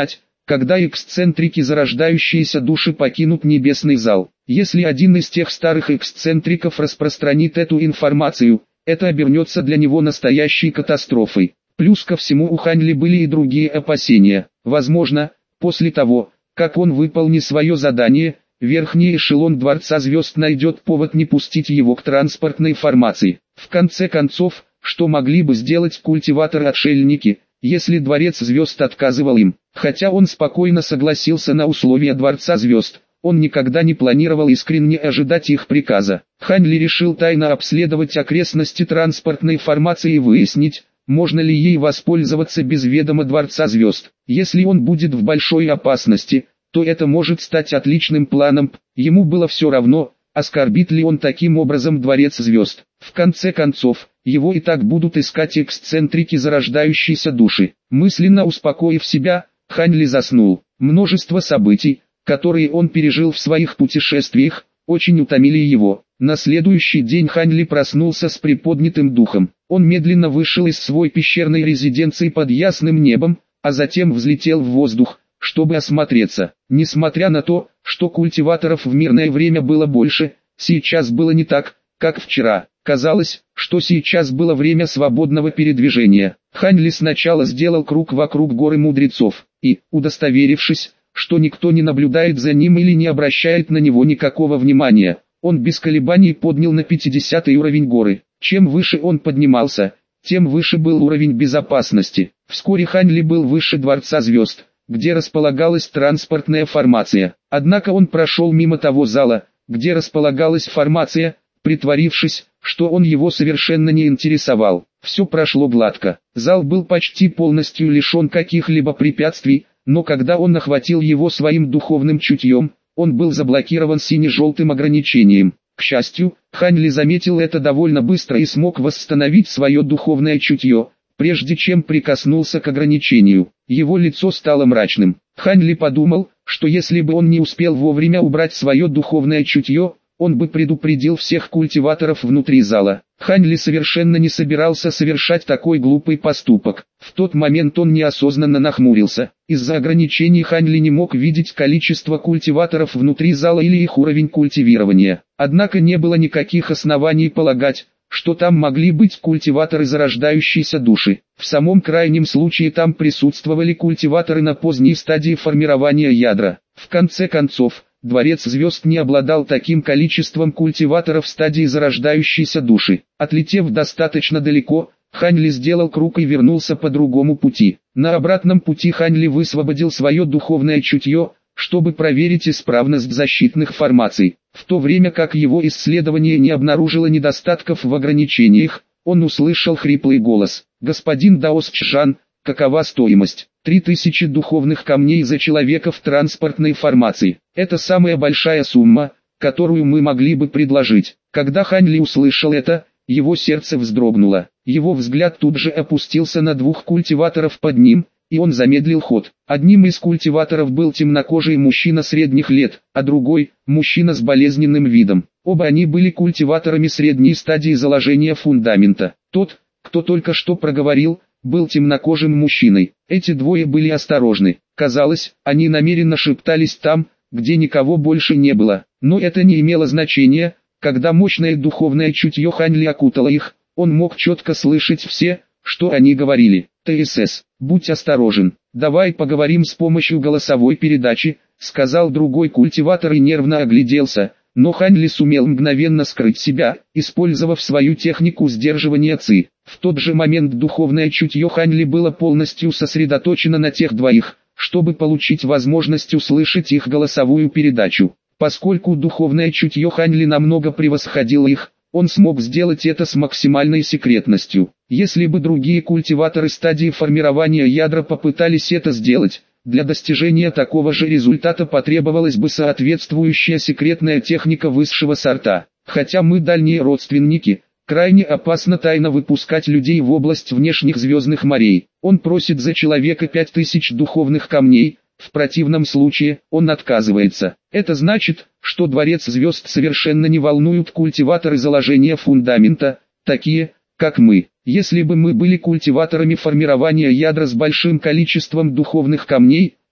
когда эксцентрики зарождающиеся души покинут небесный зал. Если один из тех старых эксцентриков распространит эту информацию, это обернется для него настоящей катастрофой. Плюс ко всему у Ханьли были и другие опасения. Возможно, после того, как он выполнит свое задание, верхний эшелон Дворца Звезд найдет повод не пустить его к транспортной формации. В конце концов, что могли бы сделать культиваторы-отшельники, если Дворец Звезд отказывал им? Хотя он спокойно согласился на условия Дворца Звезд, он никогда не планировал искренне ожидать их приказа. Ханьли решил тайно обследовать окрестности транспортной формации и выяснить, можно ли ей воспользоваться без ведома Дворца Звезд. Если он будет в большой опасности, то это может стать отличным планом. Ему было все равно, оскорбит ли он таким образом Дворец Звезд. В конце концов, его и так будут искать эксцентрики зарождающейся души. Мысленно успокоив себя, Ханьли заснул. Множество событий, которые он пережил в своих путешествиях, очень утомили его. На следующий день Ханьли проснулся с приподнятым духом. Он медленно вышел из своей пещерной резиденции под ясным небом, а затем взлетел в воздух, чтобы осмотреться. Несмотря на то, что культиваторов в мирное время было больше, сейчас было не так, как вчера. Казалось, что сейчас было время свободного передвижения. Ханьли сначала сделал круг вокруг горы мудрецов, и, удостоверившись, что никто не наблюдает за ним или не обращает на него никакого внимания, он без колебаний поднял на 50-й уровень горы. Чем выше он поднимался, тем выше был уровень безопасности. Вскоре Ханьли был выше Дворца Звезд, где располагалась транспортная формация. Однако он прошел мимо того зала, где располагалась формация, притворившись, что он его совершенно не интересовал. Все прошло гладко. Зал был почти полностью лишен каких-либо препятствий, но когда он охватил его своим духовным чутьем, он был заблокирован сине-желтым ограничением. К счастью, Ханьли заметил это довольно быстро и смог восстановить свое духовное чутье, прежде чем прикоснулся к ограничению. Его лицо стало мрачным. Ханьли подумал, что если бы он не успел вовремя убрать свое духовное чутье, он бы предупредил всех культиваторов внутри зала. Ханьли совершенно не собирался совершать такой глупый поступок. В тот момент он неосознанно нахмурился. Из-за ограничений Ханьли не мог видеть количество культиваторов внутри зала или их уровень культивирования. Однако не было никаких оснований полагать, что там могли быть культиваторы зарождающейся души. В самом крайнем случае там присутствовали культиваторы на поздней стадии формирования ядра. В конце концов, Дворец Звезд не обладал таким количеством культиваторов стадии зарождающейся души. Отлетев достаточно далеко, Ханьли сделал круг и вернулся по другому пути. На обратном пути Ханьли высвободил свое духовное чутье, чтобы проверить исправность защитных формаций. В то время как его исследование не обнаружило недостатков в ограничениях, он услышал хриплый голос. «Господин Даос Чжан, какова стоимость?» 3000 духовных камней за человека в транспортной формации. Это самая большая сумма, которую мы могли бы предложить. Когда Ханьли услышал это, его сердце вздрогнуло. Его взгляд тут же опустился на двух культиваторов под ним, и он замедлил ход. Одним из культиваторов был темнокожий мужчина средних лет, а другой – мужчина с болезненным видом. Оба они были культиваторами средней стадии заложения фундамента. Тот, кто только что проговорил, был темнокожим мужчиной. Эти двое были осторожны. Казалось, они намеренно шептались там, где никого больше не было. Но это не имело значения. Когда мощное духовное чутье Ханьли окутало их, он мог четко слышать все, что они говорили. «ТСС, будь осторожен, давай поговорим с помощью голосовой передачи», сказал другой культиватор и нервно огляделся. Но Ханьли сумел мгновенно скрыть себя, использовав свою технику сдерживания ци. В тот же момент духовное чутье Ханьли было полностью сосредоточено на тех двоих, чтобы получить возможность услышать их голосовую передачу. Поскольку духовное чутье Ханьли намного превосходило их, он смог сделать это с максимальной секретностью. Если бы другие культиваторы стадии формирования ядра попытались это сделать, для достижения такого же результата потребовалась бы соответствующая секретная техника высшего сорта. Хотя мы дальние родственники, крайне опасно тайно выпускать людей в область внешних звездных морей. Он просит за человека 5000 духовных камней, в противном случае он отказывается. Это значит, что Дворец Звезд совершенно не волнуют культиваторы заложения фундамента, такие, как мы. Если бы мы были культиваторами формирования ядра с большим количеством духовных камней,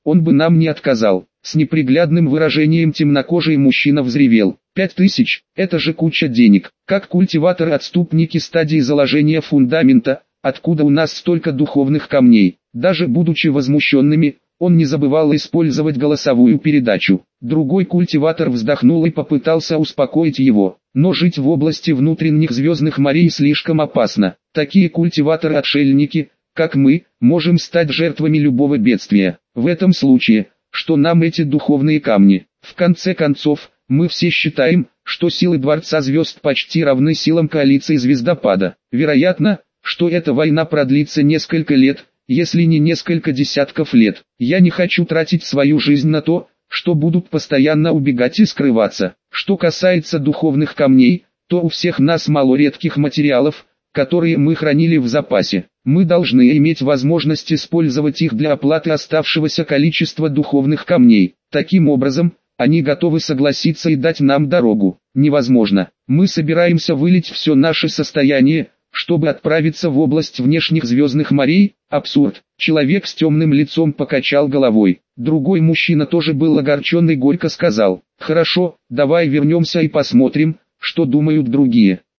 он бы нам не отказал. С неприглядным выражением темнокожий мужчина взревел. 5000, это же куча денег. Как культиваторы-отступники стадии заложения фундамента, откуда у нас столько духовных камней. Даже будучи возмущенными, он не забывал использовать голосовую передачу. Другой культиватор вздохнул и попытался успокоить его. Но жить в области внутренних звездных морей слишком опасно. Такие культиваторы-отшельники, как мы, можем стать жертвами любого бедствия. В этом случае, что нам эти духовные камни? В конце концов, мы все считаем, что силы Дворца Звезд почти равны силам коалиции Звездопада. Вероятно, что эта война продлится несколько лет, если не несколько десятков лет. Я не хочу тратить свою жизнь на то, что будут постоянно убегать и скрываться. Что касается духовных камней, то у всех нас мало редких материалов, которые мы хранили в запасе. Мы должны иметь возможность использовать их для оплаты оставшегося количества духовных камней. Таким образом, они готовы согласиться и дать нам дорогу. Невозможно. Мы собираемся вылить все наше состояние, чтобы отправиться в область внешних звездных морей? Абсурд. Человек с темным лицом покачал головой. Другой мужчина тоже был огорчен и горько сказал: «Хорошо, давай вернемся и посмотрим, что думают другие».